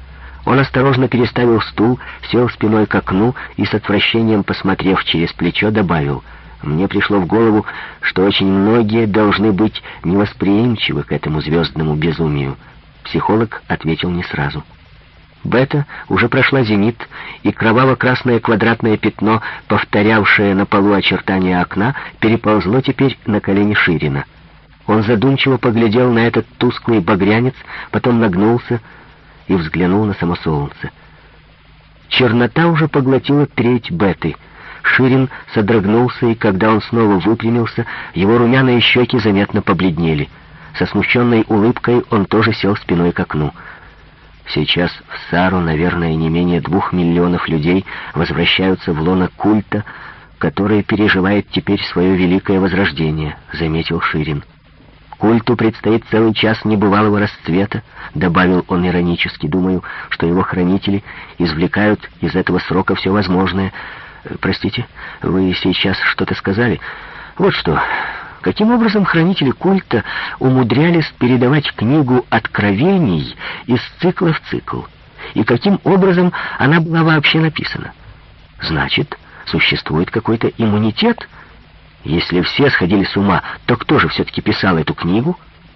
Он осторожно переставил стул, сел спиной к окну и с отвращением, посмотрев через плечо, добавил: «Мне пришло в голову, что очень многие должны быть невосприимчивы к этому звездному безумию». Психолог ответил не сразу. Бета уже прошла зенит, и кроваво-красное квадратное пятно, повторявшее на полу очертания окна, переползло теперь на колени Ширина. Он задумчиво поглядел на этот тусклый багрянец, потом нагнулся и взглянул на само солнце. Чернота уже поглотила треть Беты. Ширин содрогнулся, и когда он снова выпрямился, его румяные щеки заметно побледнели. Со смущенной улыбкой он тоже сел спиной к окну. Сейчас в Сару, наверное, не менее 2 миллионов людей возвращаются в лоно культа, который переживает теперь свое великое возрождение, заметил Ширин. Культу предстоит целый час небывалого расцвета, добавил он иронически. Думаю, что его хранители извлекают из этого срока все возможное. Простите, вы сейчас что-то сказали? Вот что. Каким образом хранители культа умудрялись передавать книгу Откровений из цикла в цикл? И каким образом она была вообще написана? Значит, существует какой-то иммунитет? Если все сходили с ума, то кто же все-таки писал эту книгу?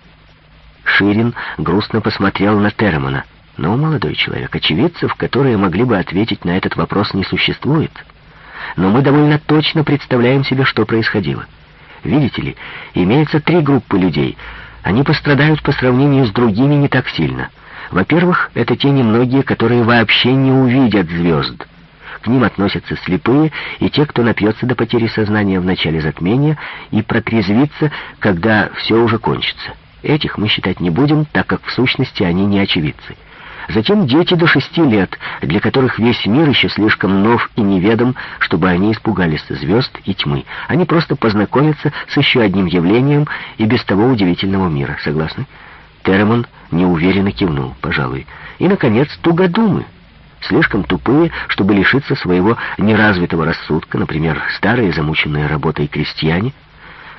Ширин грустно посмотрел на Теремона. «Ну, молодой человек, очевидцев, которые могли бы ответить на этот вопрос, не существует. Но мы довольно точно представляем себе, что происходило. Видите ли, имеется 3 группы людей. Они пострадают по сравнению с другими не так сильно. Во-первых, это те немногие, которые вообще не увидят звезд. К ним относятся слепые и те, кто напьется до потери сознания в начале затмения и протрезвится, когда все уже кончится. Этих мы считать не будем, так как в сущности они не очевидцы. Затем дети до 6 лет, для которых весь мир еще слишком нов и неведом, чтобы они испугались звезд и тьмы. Они просто познакомятся с еще одним явлением и без того удивительного мира. Согласны? Теремон неуверенно кивнул, пожалуй. И, наконец, тугодумы. Слишком тупые, чтобы лишиться своего неразвитого рассудка, например, старые замученные работой крестьяне.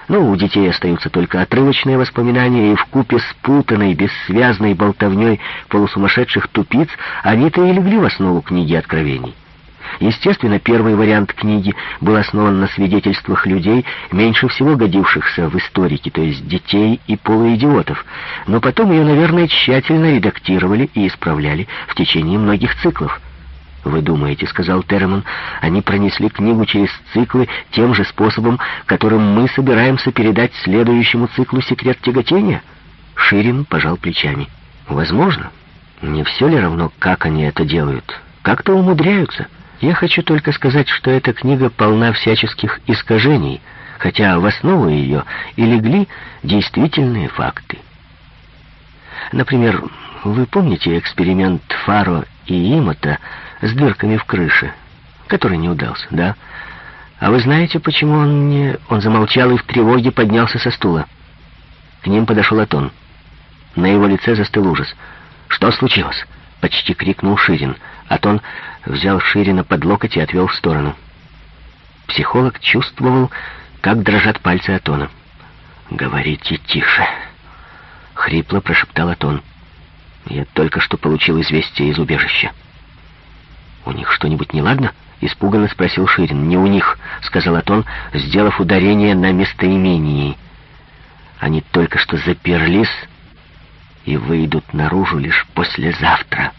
Ну, у детей остаются только отрывочные воспоминания, и вкупе с путанной, бессвязной болтовней полусумасшедших тупиц они-то и легли в основу книги Откровений. Естественно, первый вариант книги был основан на свидетельствах людей, меньше всего годившихся в историки, то есть детей и полуидиотов. Но потом ее, наверное, тщательно редактировали и исправляли в течение многих циклов. «Вы думаете, — сказал Терремон, — они пронесли книгу через циклы тем же способом, которым мы собираемся передать следующему циклу секрет тяготения?» Ширин пожал плечами. «Возможно. Не все ли равно, как они это делают? Как-то умудряются. Я хочу только сказать, что эта книга полна всяческих искажений, хотя в основу ее и легли действительные факты. Например, вы помните эксперимент Фаро и Имота с дырками в крыше, который не удался, да? А вы знаете, почему он не...» Он замолчал и в тревоге поднялся со стула. К ним подошел Атон. На его лице застыл ужас. «Что случилось?» — почти крикнул Ширин. Атон взял Ширина под локоть и отвел в сторону. Психолог чувствовал, как дрожат пальцы Атона. «Говорите тише», — хрипло прошептал Атон. «Я только что получил известие из убежища». «У них что-нибудь неладно?» — испуганно спросил Ширин. «Не у них», — сказал Атон, сделав ударение на местоимении. «Они только что заперлись и выйдут наружу лишь послезавтра.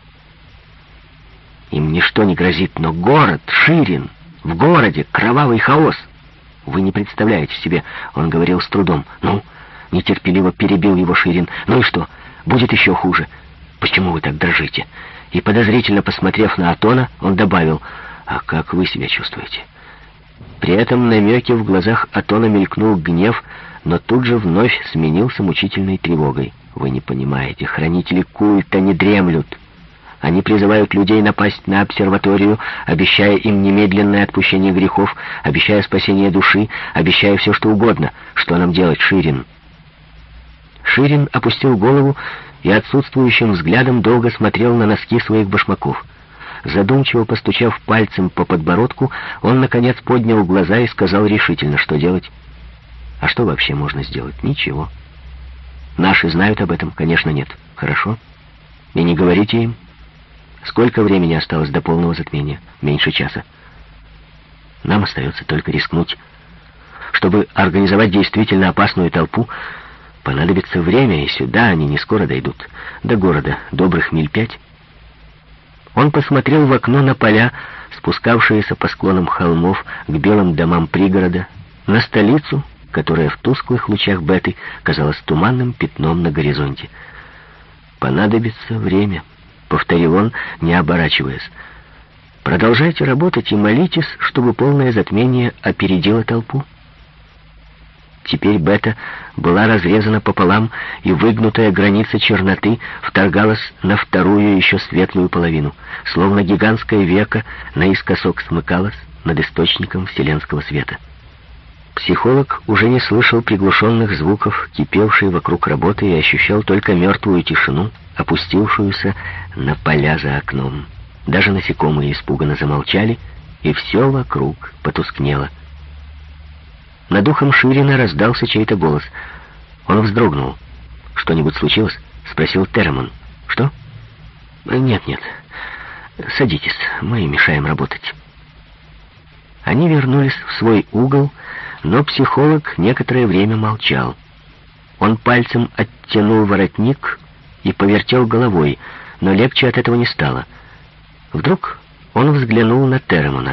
Им ничто не грозит, но город, Ширин, в городе кровавый хаос. Вы не представляете себе», — он говорил с трудом. «Ну?» — нетерпеливо перебил его Ширин. «Ну и что? Будет еще хуже. Почему вы так дрожите?» И, подозрительно посмотрев на Атона, он добавил: «А как вы себя чувствуете?» При этом намеке в глазах Атона мелькнул гнев, но тут же вновь сменился мучительной тревогой. «Вы не понимаете, хранители культа не дремлют. Они призывают людей напасть на обсерваторию, обещая им немедленное отпущение грехов, обещая спасение души, обещая все, что угодно. Что нам делать, Ширин?» Ширин опустил голову и отсутствующим взглядом долго смотрел на носки своих башмаков. Задумчиво постучав пальцем по подбородку, он, наконец, поднял глаза и сказал решительно: «Что делать?» «А что вообще можно сделать? Ничего. Наши знают об этом?» «Конечно, нет». «Хорошо. И не говорите им». «Сколько времени осталось до полного затмения?» «Меньше часа. Нам остается только рискнуть. Чтобы организовать действительно опасную толпу, понадобится время, и сюда они не скоро дойдут. До города добрых миль 5. Он посмотрел в окно на поля, спускавшиеся по склонам холмов к белым домам пригорода, на столицу, которая в тусклых лучах Беты казалась туманным пятном на горизонте. «Понадобится время», — повторил он, не оборачиваясь. «Продолжайте работать и молитесь, чтобы полное затмение опередило толпу». Теперь Бета была разрезана пополам, и выгнутая граница черноты вторгалась на вторую, еще светлую половину, словно гигантское веко наискосок смыкалось над источником вселенского света. Психолог уже не слышал приглушенных звуков, кипевшей вокруг работы, и ощущал только мертвую тишину, опустившуюся на поля за окном. Даже насекомые испуганно замолчали, и все вокруг потускнело. Над ухом Ширина раздался чей-то голос. Он вздрогнул. «Что-нибудь случилось?» — спросил Терремон. «Что?» «Нет. Садитесь, мы мешаем работать». Они вернулись в свой угол, но психолог некоторое время молчал. Он пальцем оттянул воротник и повертел головой, но легче от этого не стало. Вдруг он взглянул на Терремона.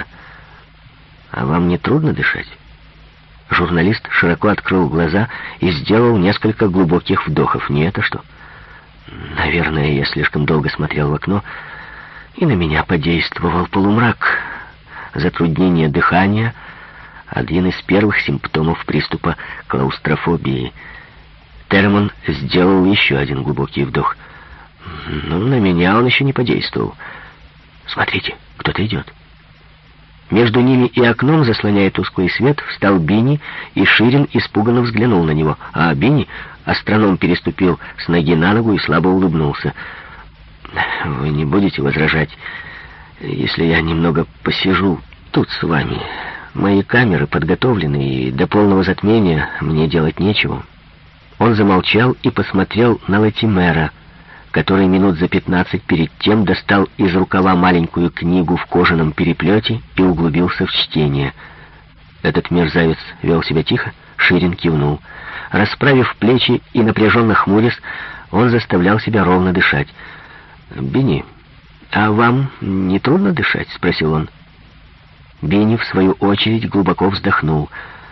«А вам не трудно дышать?» Журналист широко открыл глаза и сделал несколько глубоких вдохов. «Нет, а что?» «Наверное, я слишком долго смотрел в окно, и на меня подействовал полумрак. Затруднение дыхания — один из первых симптомов приступа клаустрофобии». Терремон сделал еще один глубокий вдох. «Но на меня он еще не подействовал. Смотрите, кто-то идет». Между ними и окном, заслоняя тусклый свет, встал Бинни, и Ширин испуганно взглянул на него. А Бинни, астроном, переступил с ноги на ногу и слабо улыбнулся. «Вы не будете возражать, если я немного посижу тут с вами? Мои камеры подготовлены, и до полного затмения мне делать нечего». Он замолчал и посмотрел на Латимера, который минут за 15 перед тем достал из рукава маленькую книгу в кожаном переплете и углубился в чтение. Этот мерзавец вел себя тихо. Ширин кивнул. Расправив плечи и напряженно хмурясь, он заставлял себя ровно дышать. «Бенни, а вам не трудно дышать?» — спросил он. Бенни, в свою очередь, глубоко вздохнул.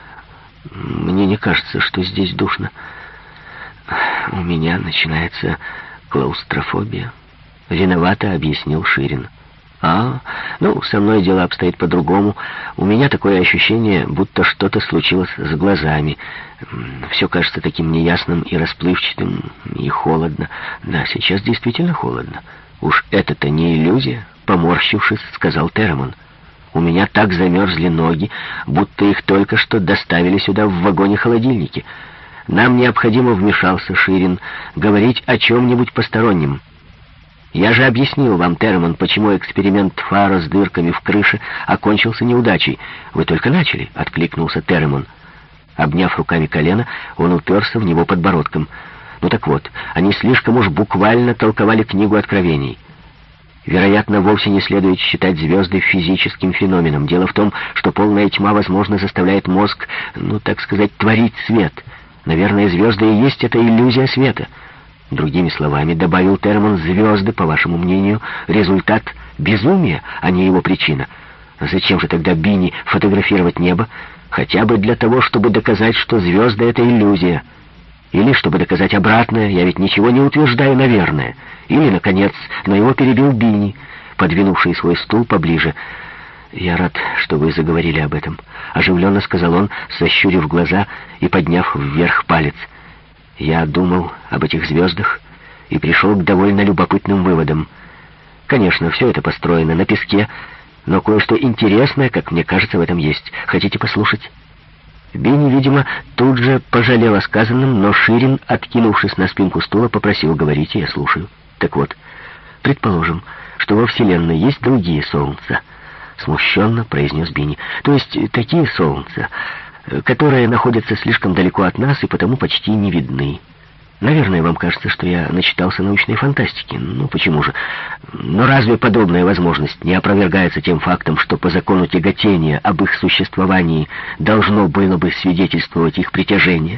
«Мне не кажется, что здесь душно. У меня начинается клаустрофобия», — виновато объяснил Ширин. Со мной дело обстоит по-другому. У меня такое ощущение, будто что-то случилось с глазами. Все кажется таким неясным и расплывчатым, и холодно. Да, сейчас действительно холодно. Уж это-то не иллюзия», — поморщившись, сказал Теремон. «У меня так замерзли ноги, будто их только что доставили сюда в вагоне-холодильнике. Нам необходимо, вмешался Ширин, говорить о чем-нибудь постороннем. Я же объяснил вам, Теремон, почему эксперимент фара с дырками в крыше окончился неудачей. Вы только начали», — откликнулся Теремон. Обняв руками колено, он уперся в него подбородком. «Ну так вот, они слишком уж буквально толковали книгу Откровений. Вероятно, вовсе не следует считать звезды физическим феноменом. Дело в том, что полная тьма, возможно, заставляет мозг, так сказать, творить свет. Наверное, звезды и есть эта иллюзия света. Другими словами, добавил Теремон, звезды, по вашему мнению, результат безумия, а не его причина. Зачем же тогда Бинни фотографировать небо? Хотя бы для того, чтобы доказать, что звезды — это иллюзия. Или чтобы доказать обратное, я ведь ничего не утверждаю, наверное. Или, наконец, но его перебил Бинни, подвинувший свой стул поближе. «Я рад, что вы заговорили об этом», — оживленно сказал он, сощурив глаза и подняв вверх палец. «Я думал об этих звездах и пришел к довольно любопытным выводам. Конечно, все это построено на песке, но кое-что интересное, как мне кажется, в этом есть. Хотите послушать?» Бинни, видимо, тут же пожалел о сказанном, но Ширин, откинувшись на спинку стула, попросил: «Говорите, я слушаю». «Так вот, предположим, что во Вселенной есть другие солнца», — смущенно произнес Бинни. «То есть такие солнца, которые находятся слишком далеко от нас и потому почти не видны. Наверное, вам кажется, что я начитался научной фантастики. Почему же? Но разве подобная возможность не опровергается тем фактом, что по закону тяготения об их существовании должно было бы свидетельствовать их притяжение?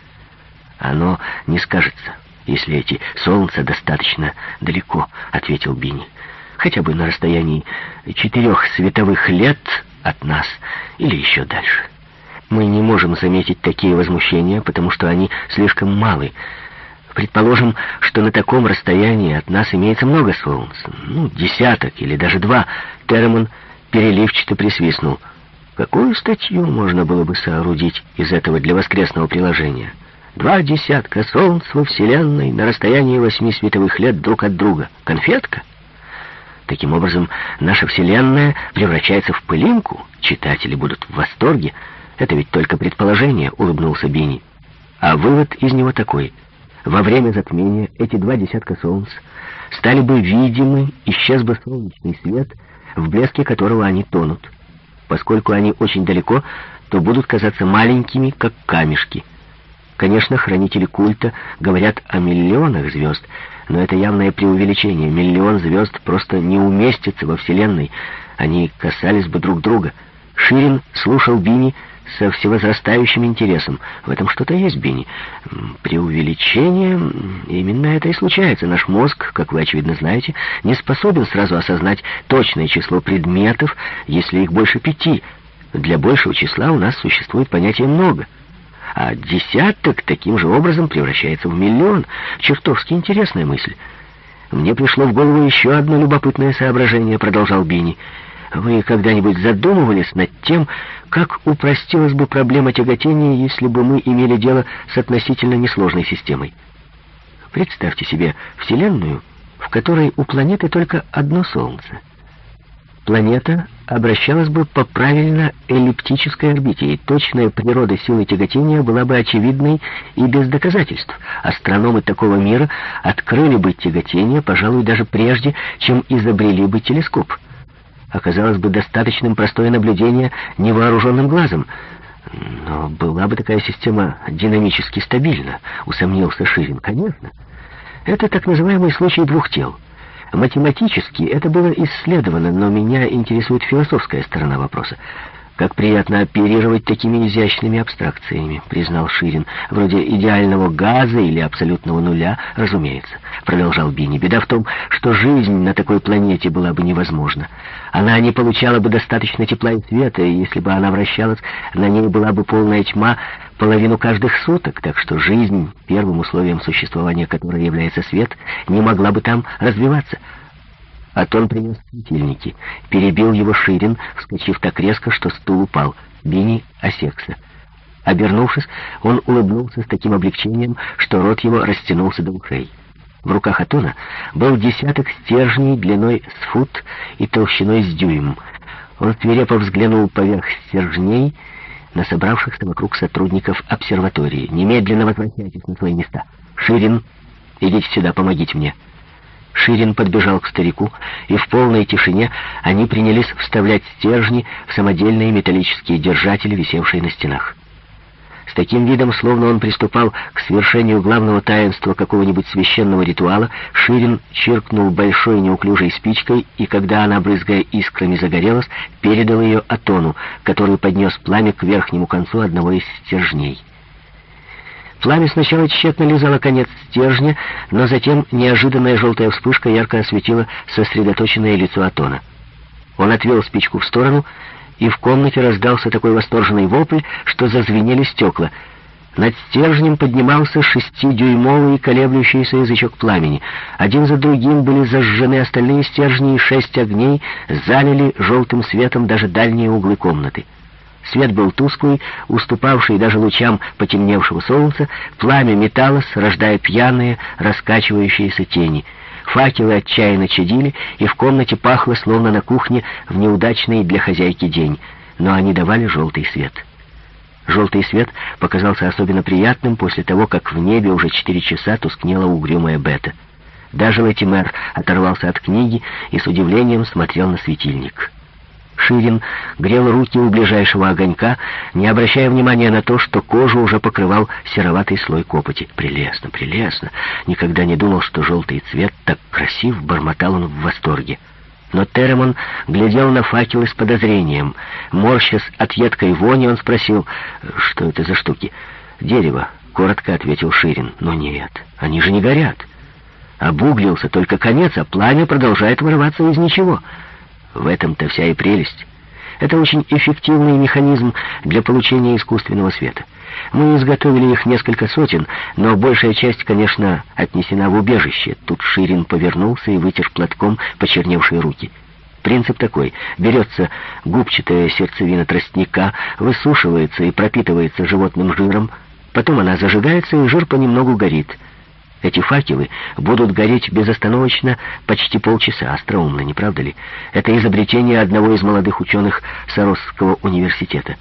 Оно не скажется, если эти солнца достаточно далеко», — ответил Бинни. «Хотя бы на расстоянии 4 световых лет от нас или еще дальше. Мы не можем заметить такие возмущения, потому что они слишком малы. Предположим, что на таком расстоянии от нас имеется много солнц, десяток или даже 2. Теремон переливчато присвистнул. Какую статью можно было бы соорудить из этого для воскресного приложения? 2 десятка солнц во Вселенной на расстоянии 8 световых лет друг от друга. Конфетка? Таким образом, наша Вселенная превращается в пылинку. Читатели будут в восторге. Это ведь только предположение, улыбнулся Бинни. А вывод из него такой: во время затмения эти 2 десятка солнц стали бы видимы, исчез бы солнечный свет, в блеске которого они тонут. Поскольку они очень далеко, то будут казаться маленькими, как камешки. Конечно, хранители культа говорят о миллионах звезд, но это явное преувеличение. 1 миллион звезд просто не уместится во Вселенной. Они касались бы друг друга. Ширин слушал Бинни со всевозрастающим интересом. В этом что-то есть, Бинни. Преувеличение, именно это и случается. Наш мозг, как вы очевидно знаете, не способен сразу осознать точное число предметов, если их больше 5. Для большего числа у нас существует понятие «много». А десяток таким же образом превращается в миллион. Чертовски интересная мысль. Мне пришло в голову еще одно любопытное соображение, продолжал Бинни. Вы когда-нибудь задумывались над тем, как упростилась бы проблема тяготения, если бы мы имели дело с относительно несложной системой? Представьте себе Вселенную, в которой у планеты только одно Солнце. Планета обращалась бы по правильно эллиптической орбите, и точная природа силы тяготения была бы очевидной и без доказательств. Астрономы такого мира открыли бы тяготение, пожалуй, даже прежде, чем изобрели бы телескоп. оказалось бы достаточным простое наблюдение невооруженным глазом. Но была бы такая система динамически стабильна, усомнился Ширин. Конечно. Это так называемый случай двух тел. Математически это было исследовано, но меня интересует философская сторона вопроса. «Как приятно оперировать такими изящными абстракциями», — признал Ширин. «Вроде идеального газа или абсолютного нуля, разумеется», — продолжал Бинни. «Беда в том, что жизнь на такой планете была бы невозможна. Она не получала бы достаточно тепла и света, и если бы она вращалась, на ней была бы полная тьма половину каждых суток, так что жизнь, первым условием существования которой является свет, не могла бы там развиваться». Атон принес светильники. Перебил его Ширин, вскочив так резко, что стул упал. Бинни осекся. Обернувшись, он улыбнулся с таким облегчением, что рот его растянулся до ушей. В руках Атона был десяток стержней длиной с фут и толщиной с дюйм. Он свирепо взглянул поверх стержней на собравшихся вокруг сотрудников обсерватории. «Немедленно возвращайтесь на свои места. Ширин, идите сюда, помогите мне». Ширин подбежал к старику, и в полной тишине они принялись вставлять стержни в самодельные металлические держатели, висевшие на стенах. С таким видом, словно он приступал к свершению главного таинства какого-нибудь священного ритуала, Ширин чиркнул большой неуклюжей спичкой, и когда она, брызгая искрами, загорелась, передал ее Атону, который поднес пламя к верхнему концу одного из стержней. Пламя сначала тщетно лизало конец стержня, но затем неожиданная желтая вспышка ярко осветила сосредоточенное лицо Атона. Он отвел спичку в сторону, и в комнате раздался такой восторженный вопль, что зазвенели стекла. Над стержнем поднимался 6-дюймовый колеблющийся язычок пламени. Один за другим были зажжены остальные стержни, и 6 огней залили желтым светом даже дальние углы комнаты. Свет был тусклый, уступавший даже лучам потемневшего солнца, пламя металось, рождая пьяные, раскачивающиеся тени. Факелы отчаянно чадили, и в комнате пахло, словно на кухне в неудачный для хозяйки день, но они давали желтый свет. Желтый свет показался особенно приятным после того, как в небе уже 4 часа тускнела угрюмая Бета. Даже Латимер оторвался от книги и с удивлением смотрел на светильник. Ширин грел руки у ближайшего огонька, не обращая внимания на то, что кожу уже покрывал сероватый слой копоти. «Прелестно, прелестно! Никогда не думал, что желтый цвет так красив», — бормотал он в восторге. Но Теремон глядел на факелы с подозрением. Морщась от едкой вони, он спросил, что это за штуки. «Дерево», — коротко ответил Ширин. «Но нет, они же не горят. Обуглился только конец, а пламя продолжает вырываться из ничего». В этом-то вся и прелесть. Это очень эффективный механизм для получения искусственного света. Мы изготовили их несколько сотен, но большая часть, конечно, отнесена в убежище. Тут Ширин повернулся и вытер платком почерневшие руки. Принцип такой. Берется губчатая сердцевина тростника, высушивается и пропитывается животным жиром, потом она зажигается, и жир понемногу горит. Эти факелы будут гореть безостановочно почти полчаса. Остроумно, не правда ли? Это изобретение одного из молодых ученых Соросского университета.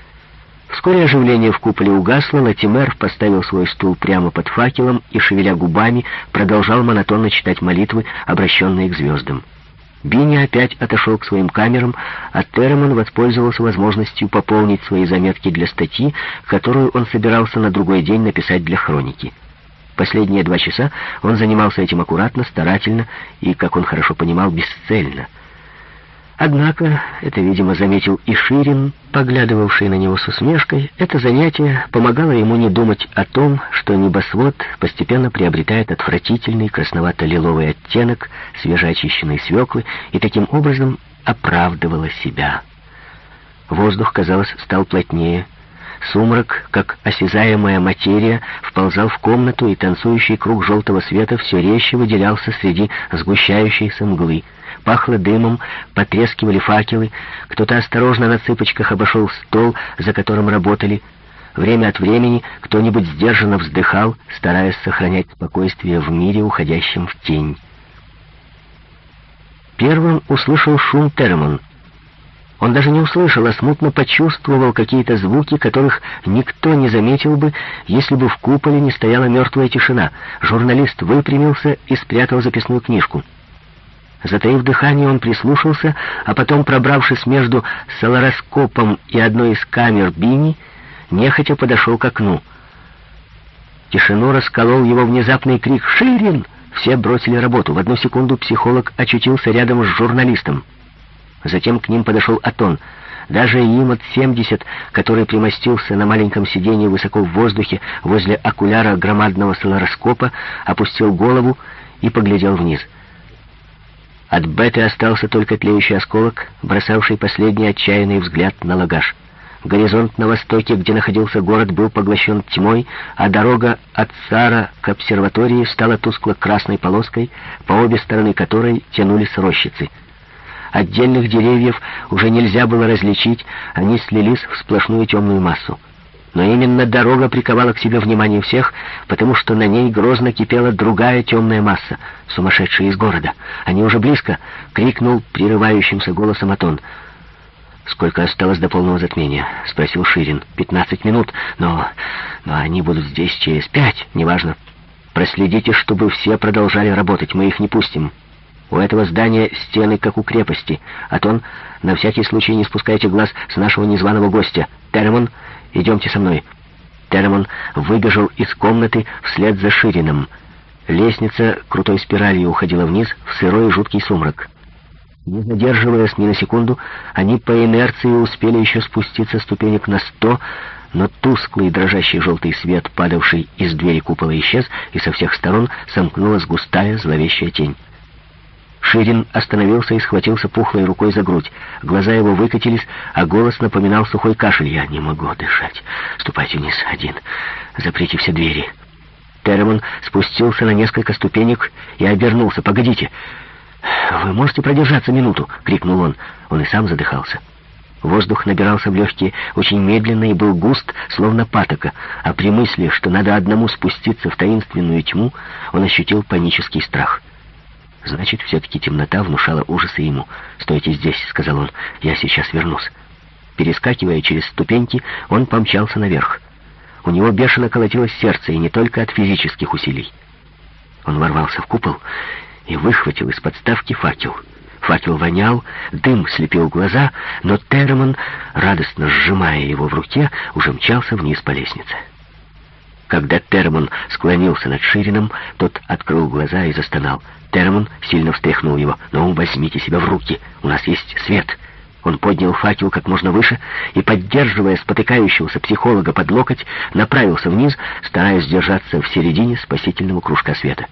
Вскоре оживление в куполе угасло, Латимер поставил свой стул прямо под факелом и, шевеля губами, продолжал монотонно читать молитвы, обращенные к звездам. Бинни опять отошел к своим камерам, а Теремон воспользовался возможностью пополнить свои заметки для статьи, которую он собирался на другой день написать для хроники. Последние 2 часа он занимался этим аккуратно, старательно и, как он хорошо понимал, бесцельно. Однако, это, видимо, заметил и Ширин, поглядывавший на него с усмешкой, это занятие помогало ему не думать о том, что небосвод постепенно приобретает отвратительный красновато-лиловый оттенок свежеочищенной свеклы и таким образом оправдывало себя. Воздух, казалось, стал плотнее. Сумрак, как осязаемая материя, вползал в комнату, и танцующий круг желтого света все резче выделялся среди сгущающейся мглы. Пахло дымом, потрескивали факелы, кто-то осторожно на цыпочках обошел стол, за которым работали. Время от времени кто-нибудь сдержанно вздыхал, стараясь сохранять спокойствие в мире, уходящем в тень. Первым услышал шум Теремон. Он даже не услышал, а смутно почувствовал какие-то звуки, которых никто не заметил бы, если бы в куполе не стояла мертвая тишина. Журналист выпрямился и спрятал записную книжку. Затаив дыхание, он прислушался, а потом, пробравшись между солароскопом и одной из камер бини, нехотя подошел к окну. Тишину расколол его внезапный крик «Ширин!». Все бросили работу. В одну секунду психолог очутился рядом с журналистом. Затем к ним подошел Атон. Даже Имот-70, который примостился на маленьком сиденье высоко в воздухе возле окуляра громадного солароскопа, опустил голову и поглядел вниз. От Беты остался только тлеющий осколок, бросавший последний отчаянный взгляд на Лагаш. Горизонт на востоке, где находился город, был поглощен тьмой, а дорога от Сара к обсерватории стала тускло-красной полоской, по обе стороны которой тянулись рощицы. Отдельных деревьев уже нельзя было различить, они слились в сплошную темную массу. Но именно дорога приковала к себе внимание всех, потому что на ней грозно кипела другая темная масса, сумасшедшая из города. «Они уже близко!» — крикнул прерывающимся голосом Атон. «Сколько осталось до полного затмения?» — спросил Ширин. 15 минут, но они будут здесь через 5, неважно. Проследите, чтобы все продолжали работать, мы их не пустим. У этого здания стены, как у крепости. Атон, на всякий случай не спускайте глаз с нашего незваного гостя. Теремон, идемте со мной». Теремон выбежал из комнаты вслед за Ширином. Лестница крутой спиралью уходила вниз в сырой и жуткий сумрак. Не задерживаясь ни на секунду, они по инерции успели еще спуститься ступенек на 100, но тусклый дрожащий желтый свет, падавший из двери купола, исчез, и со всех сторон сомкнулась густая зловещая тень. Ширин остановился и схватился пухлой рукой за грудь. Глаза его выкатились, а голос напоминал сухой кашель. «Я не могу дышать. Ступайте вниз один. Заприте все двери». Теремон спустился на несколько ступенек и обернулся. «Погодите! Вы можете продержаться минуту?» — крикнул он. Он и сам задыхался. Воздух набирался в легкие очень медленно и был густ, словно патока, а при мысли, что надо одному спуститься в таинственную тьму, он ощутил панический страх. Значит, все-таки темнота внушала ужасы ему. «Стойте здесь», — сказал он, — «я сейчас вернусь». Перескакивая через ступеньки, он помчался наверх. У него бешено колотилось сердце, и не только от физических усилий. Он ворвался в купол и выхватил из подставки факел. Факел вонял, дым слепил глаза, но Теремон, радостно сжимая его в руке, уже мчался вниз по лестнице. Когда Теремон склонился над Ширином, тот открыл глаза и застонал. Теремон сильно встряхнул его. «Ну, возьмите себя в руки, у нас есть свет». Он поднял факел как можно выше и, поддерживая спотыкающегося психолога под локоть, направился вниз, стараясь держаться в середине спасительного кружка света.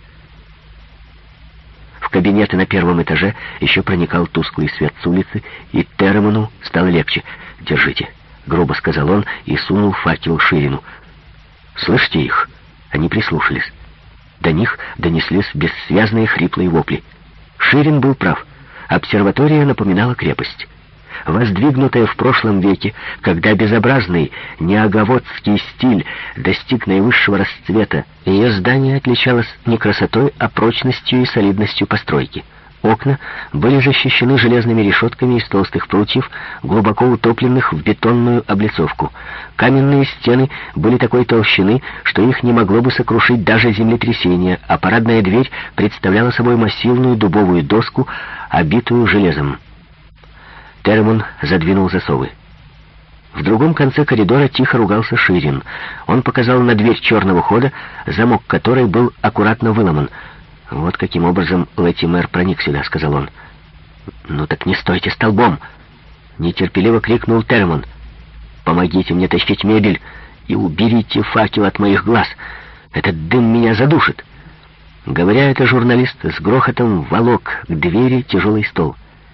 В кабинеты на первом этаже еще проникал тусклый свет с улицы, и Теремону стало легче. «Держите», — грубо сказал он и сунул факел Ширину. «Слышите их?» Они прислушались. До них донеслись бессвязные хриплые вопли. Ширин был прав. Обсерватория напоминала крепость. Воздвигнутая в прошлом веке, когда безобразный неаговодский стиль достиг наивысшего расцвета, ее здание отличалось не красотой, а прочностью и солидностью постройки. Окна были защищены железными решетками из толстых прутьев, глубоко утопленных в бетонную облицовку. Каменные стены были такой толщины, что их не могло бы сокрушить даже землетрясение, а парадная дверь представляла собой массивную дубовую доску, обитую железом. Теремон задвинул засовы. В другом конце коридора тихо ругался Ширин. Он показал на дверь черного хода, замок которой был аккуратно выломан. «Вот каким образом Летимер проник сюда», — сказал он. «Ну так не стойте столбом!» — нетерпеливо крикнул Теремон. «Помогите мне тащить мебель и уберите факел от моих глаз. Этот дым меня задушит». Говоря это, журналист с грохотом волок к двери тяжелый стол.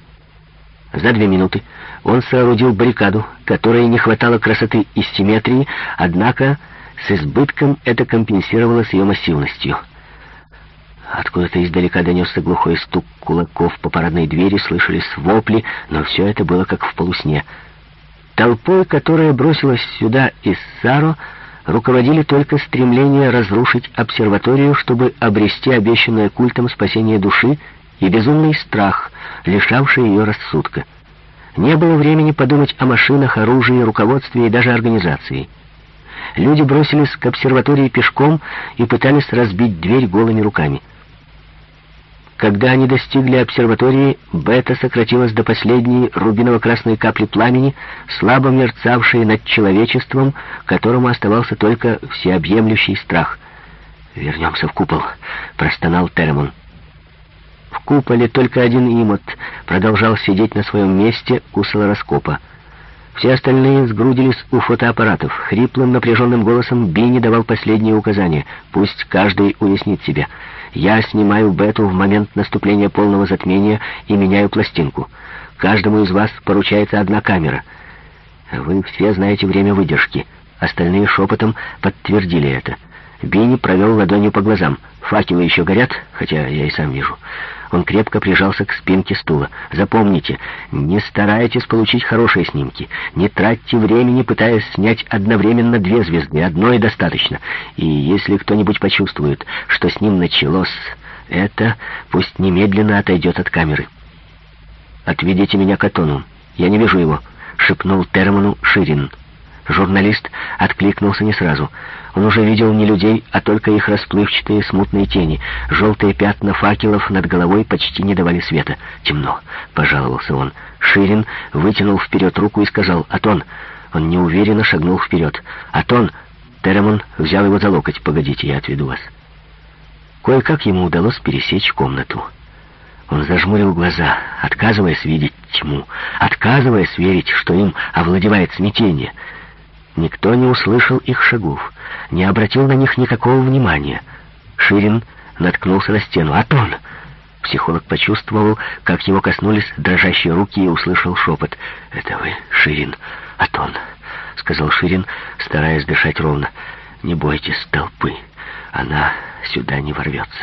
За 2 минуты он соорудил баррикаду, которой не хватало красоты и симметрии, однако с избытком это компенсировалось ее массивностью. Откуда-то издалека донесся глухой стук кулаков по парадной двери, слышались вопли, но все это было как в полусне. Толпой, которая бросилась сюда из Саро, руководили только стремление разрушить обсерваторию, чтобы обрести обещанное культом спасение души, и безумный страх, лишавший ее рассудка. Не было времени подумать о машинах, оружии, руководстве и даже организации. Люди бросились к обсерватории пешком и пытались разбить дверь голыми руками. Когда они достигли обсерватории, бета сократилась до последней рубиново-красной капли пламени, слабо мерцавшей над человечеством, которому оставался только всеобъемлющий страх. «Вернемся в купол», — простонал Теремон. В куполе только один имот продолжал сидеть на своем месте у солароскопа. Все остальные сгрудились у фотоаппаратов. Хриплым, напряженным голосом Бинни давал последние указания. «Пусть каждый уяснит себе. Я снимаю бету в момент наступления полного затмения и меняю пластинку. Каждому из вас поручается одна камера. Вы все знаете время выдержки». Остальные шепотом подтвердили это. Бинни провел ладонью по глазам. «Факелы еще горят, хотя я и сам вижу». Он крепко прижался к спинке стула. «Запомните, не старайтесь получить хорошие снимки. Не тратьте времени, пытаясь снять одновременно 2 звезды. Одной достаточно. И если кто-нибудь почувствует, что с ним началось это, пусть немедленно отойдет от камеры». «Отведите меня к Атону. Я не вижу его», — шепнул Теремону Ширин. Журналист откликнулся не сразу. Он уже видел не людей, а только их расплывчатые смутные тени. Желтые пятна факелов над головой почти не давали света. «Темно», — пожаловался он. Ширин вытянул вперед руку и сказал: «Атон». Он неуверенно шагнул вперед. «Атон!» Теремон взял его за локоть. «Погодите, я отведу вас». Кое-как ему удалось пересечь комнату. Он зажмурил глаза, отказываясь видеть тьму, отказываясь верить, что им овладевает смятение. Никто не услышал их шагов, не обратил на них никакого внимания. Ширин наткнулся на стену. «Атон!» Психолог почувствовал, как его коснулись дрожащие руки, и услышал шепот. «Это вы, Ширин?» «Атон», — сказал Ширин, стараясь дышать ровно. «Не бойтесь толпы, она сюда не ворвется».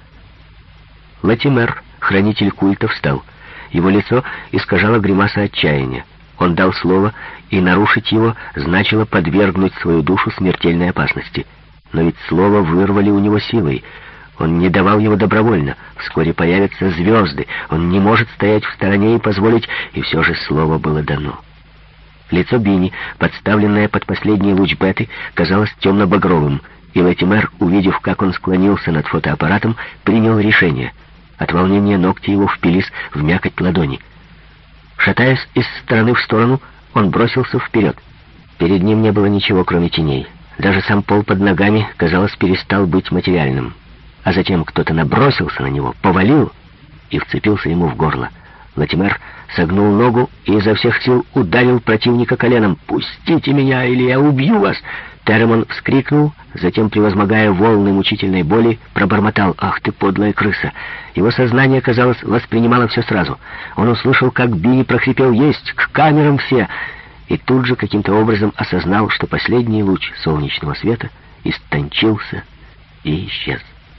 Латимер, хранитель культа, встал. Его лицо искажало гримаса отчаяния. Он дал слово, и нарушить его значило подвергнуть свою душу смертельной опасности. Но ведь слово вырвали у него силой. Он не давал его добровольно. Вскоре появятся звезды. Он не может стоять в стороне и позволить, и все же слово было дано. Лицо Бинни, подставленное под последний луч беты, казалось темно-багровым, и Латимер, увидев, как он склонился над фотоаппаратом, принял решение. От волнения ногти его впились в мякоть ладони. Шатаясь из стороны в сторону, он бросился вперед. Перед ним не было ничего, кроме теней. Даже сам пол под ногами, казалось, перестал быть материальным. А затем кто-то набросился на него, повалил и вцепился ему в горло. Латимер согнул ногу и изо всех сил ударил противника коленом. «Пустите меня, или я убью вас!» Теремон вскрикнул, затем, превозмогая волны мучительной боли, пробормотал: «Ах ты, подлая крыса!» Его сознание, казалось, воспринимало все сразу. Он услышал, как Бинни прохрипел: «Есть! К камерам все!» И тут же каким-то образом осознал, что последний луч солнечного света истончился и исчез.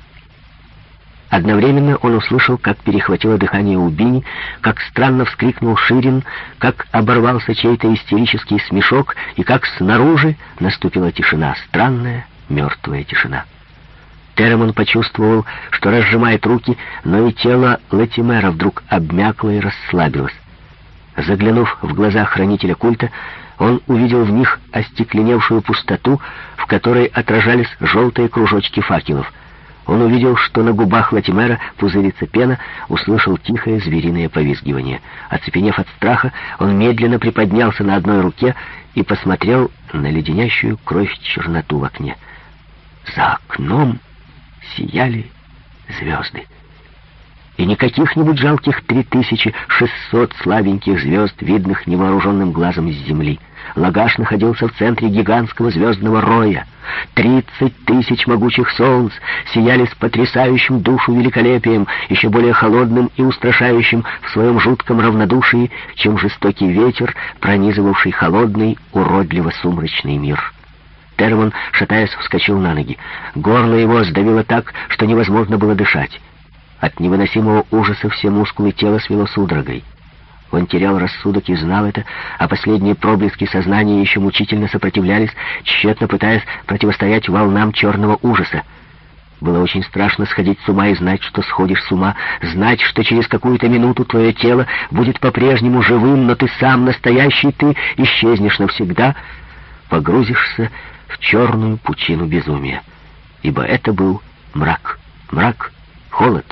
Одновременно он услышал, как перехватило дыхание у Бинни, как странно вскрикнул Ширин, как оборвался чей-то истерический смешок, и как снаружи наступила тишина, странная, мертвая тишина. Теремон почувствовал, что разжимает руки, но и тело Латимера вдруг обмякло и расслабилось. Заглянув в глаза хранителя культа, он увидел в них остекленевшую пустоту, в которой отражались желтые кружочки факелов. Он увидел, что на губах Латимера пузырится пена, услышал тихое звериное повизгивание. Оцепенев от страха, он медленно приподнялся на одной руке и посмотрел на леденящую кровь черноту в окне. За окном сияли звезды. И не каких-нибудь жалких 3600 слабеньких звезд, видных невооруженным глазом с земли. Лагаш находился в центре гигантского звездного роя. 30 тысяч могучих солнц сияли с потрясающим душу великолепием, еще более холодным и устрашающим в своем жутком равнодушии, чем жестокий ветер, пронизывавший холодный, уродливо-сумрачный мир. Теремон, шатаясь, вскочил на ноги. Горло его сдавило так, что невозможно было дышать. От невыносимого ужаса все мускулы тела свело судорогой. Он терял рассудок и знал это, а последние проблески сознания еще мучительно сопротивлялись, тщетно пытаясь противостоять волнам черного ужаса. Было очень страшно сходить с ума и знать, что сходишь с ума, знать, что через какую-то минуту твое тело будет по-прежнему живым, но ты сам, настоящий ты, исчезнешь навсегда, погрузишься в черную пучину безумия. Ибо это был мрак, холод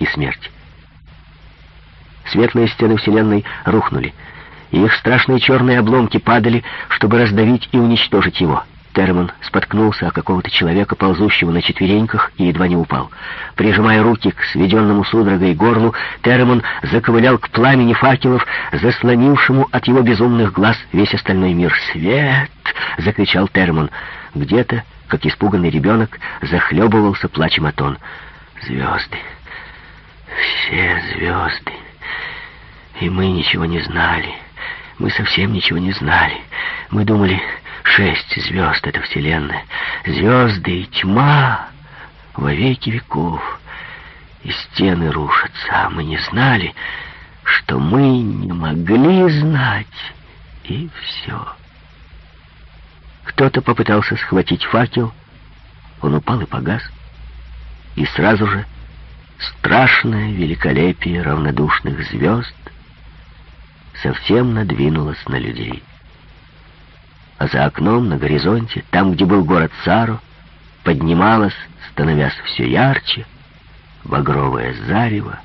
и смерть. Светлые стены Вселенной рухнули, и их страшные черные обломки падали, чтобы раздавить и уничтожить его. Термон споткнулся о какого-то человека, ползущего на четвереньках, и едва не упал. Прижимая руки к сведенному судорогой горлу, Термон заковылял к пламени факелов, заслонившему от его безумных глаз весь остальной мир. «Свет!» — закричал Термон. Где-то, как испуганный ребенок, захлебывался плачем Атон. «Звезды! Все звезды! И мы ничего не знали. Мы совсем ничего не знали. Мы думали, 6 звезд — это Вселенная. Звезды и тьма во веки веков. И стены рушатся, а мы не знали, что мы не могли знать. И все». Кто-то попытался схватить факел. Он упал и погас. И сразу же страшное великолепие равнодушных звезд совсем надвинулось на людей. А за окном, на горизонте, там, где был город Саро, поднималось, становясь все ярче, багровое зарево.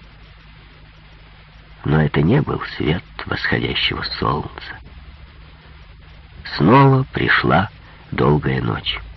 Но это не был свет восходящего солнца. Снова пришла долгая ночь.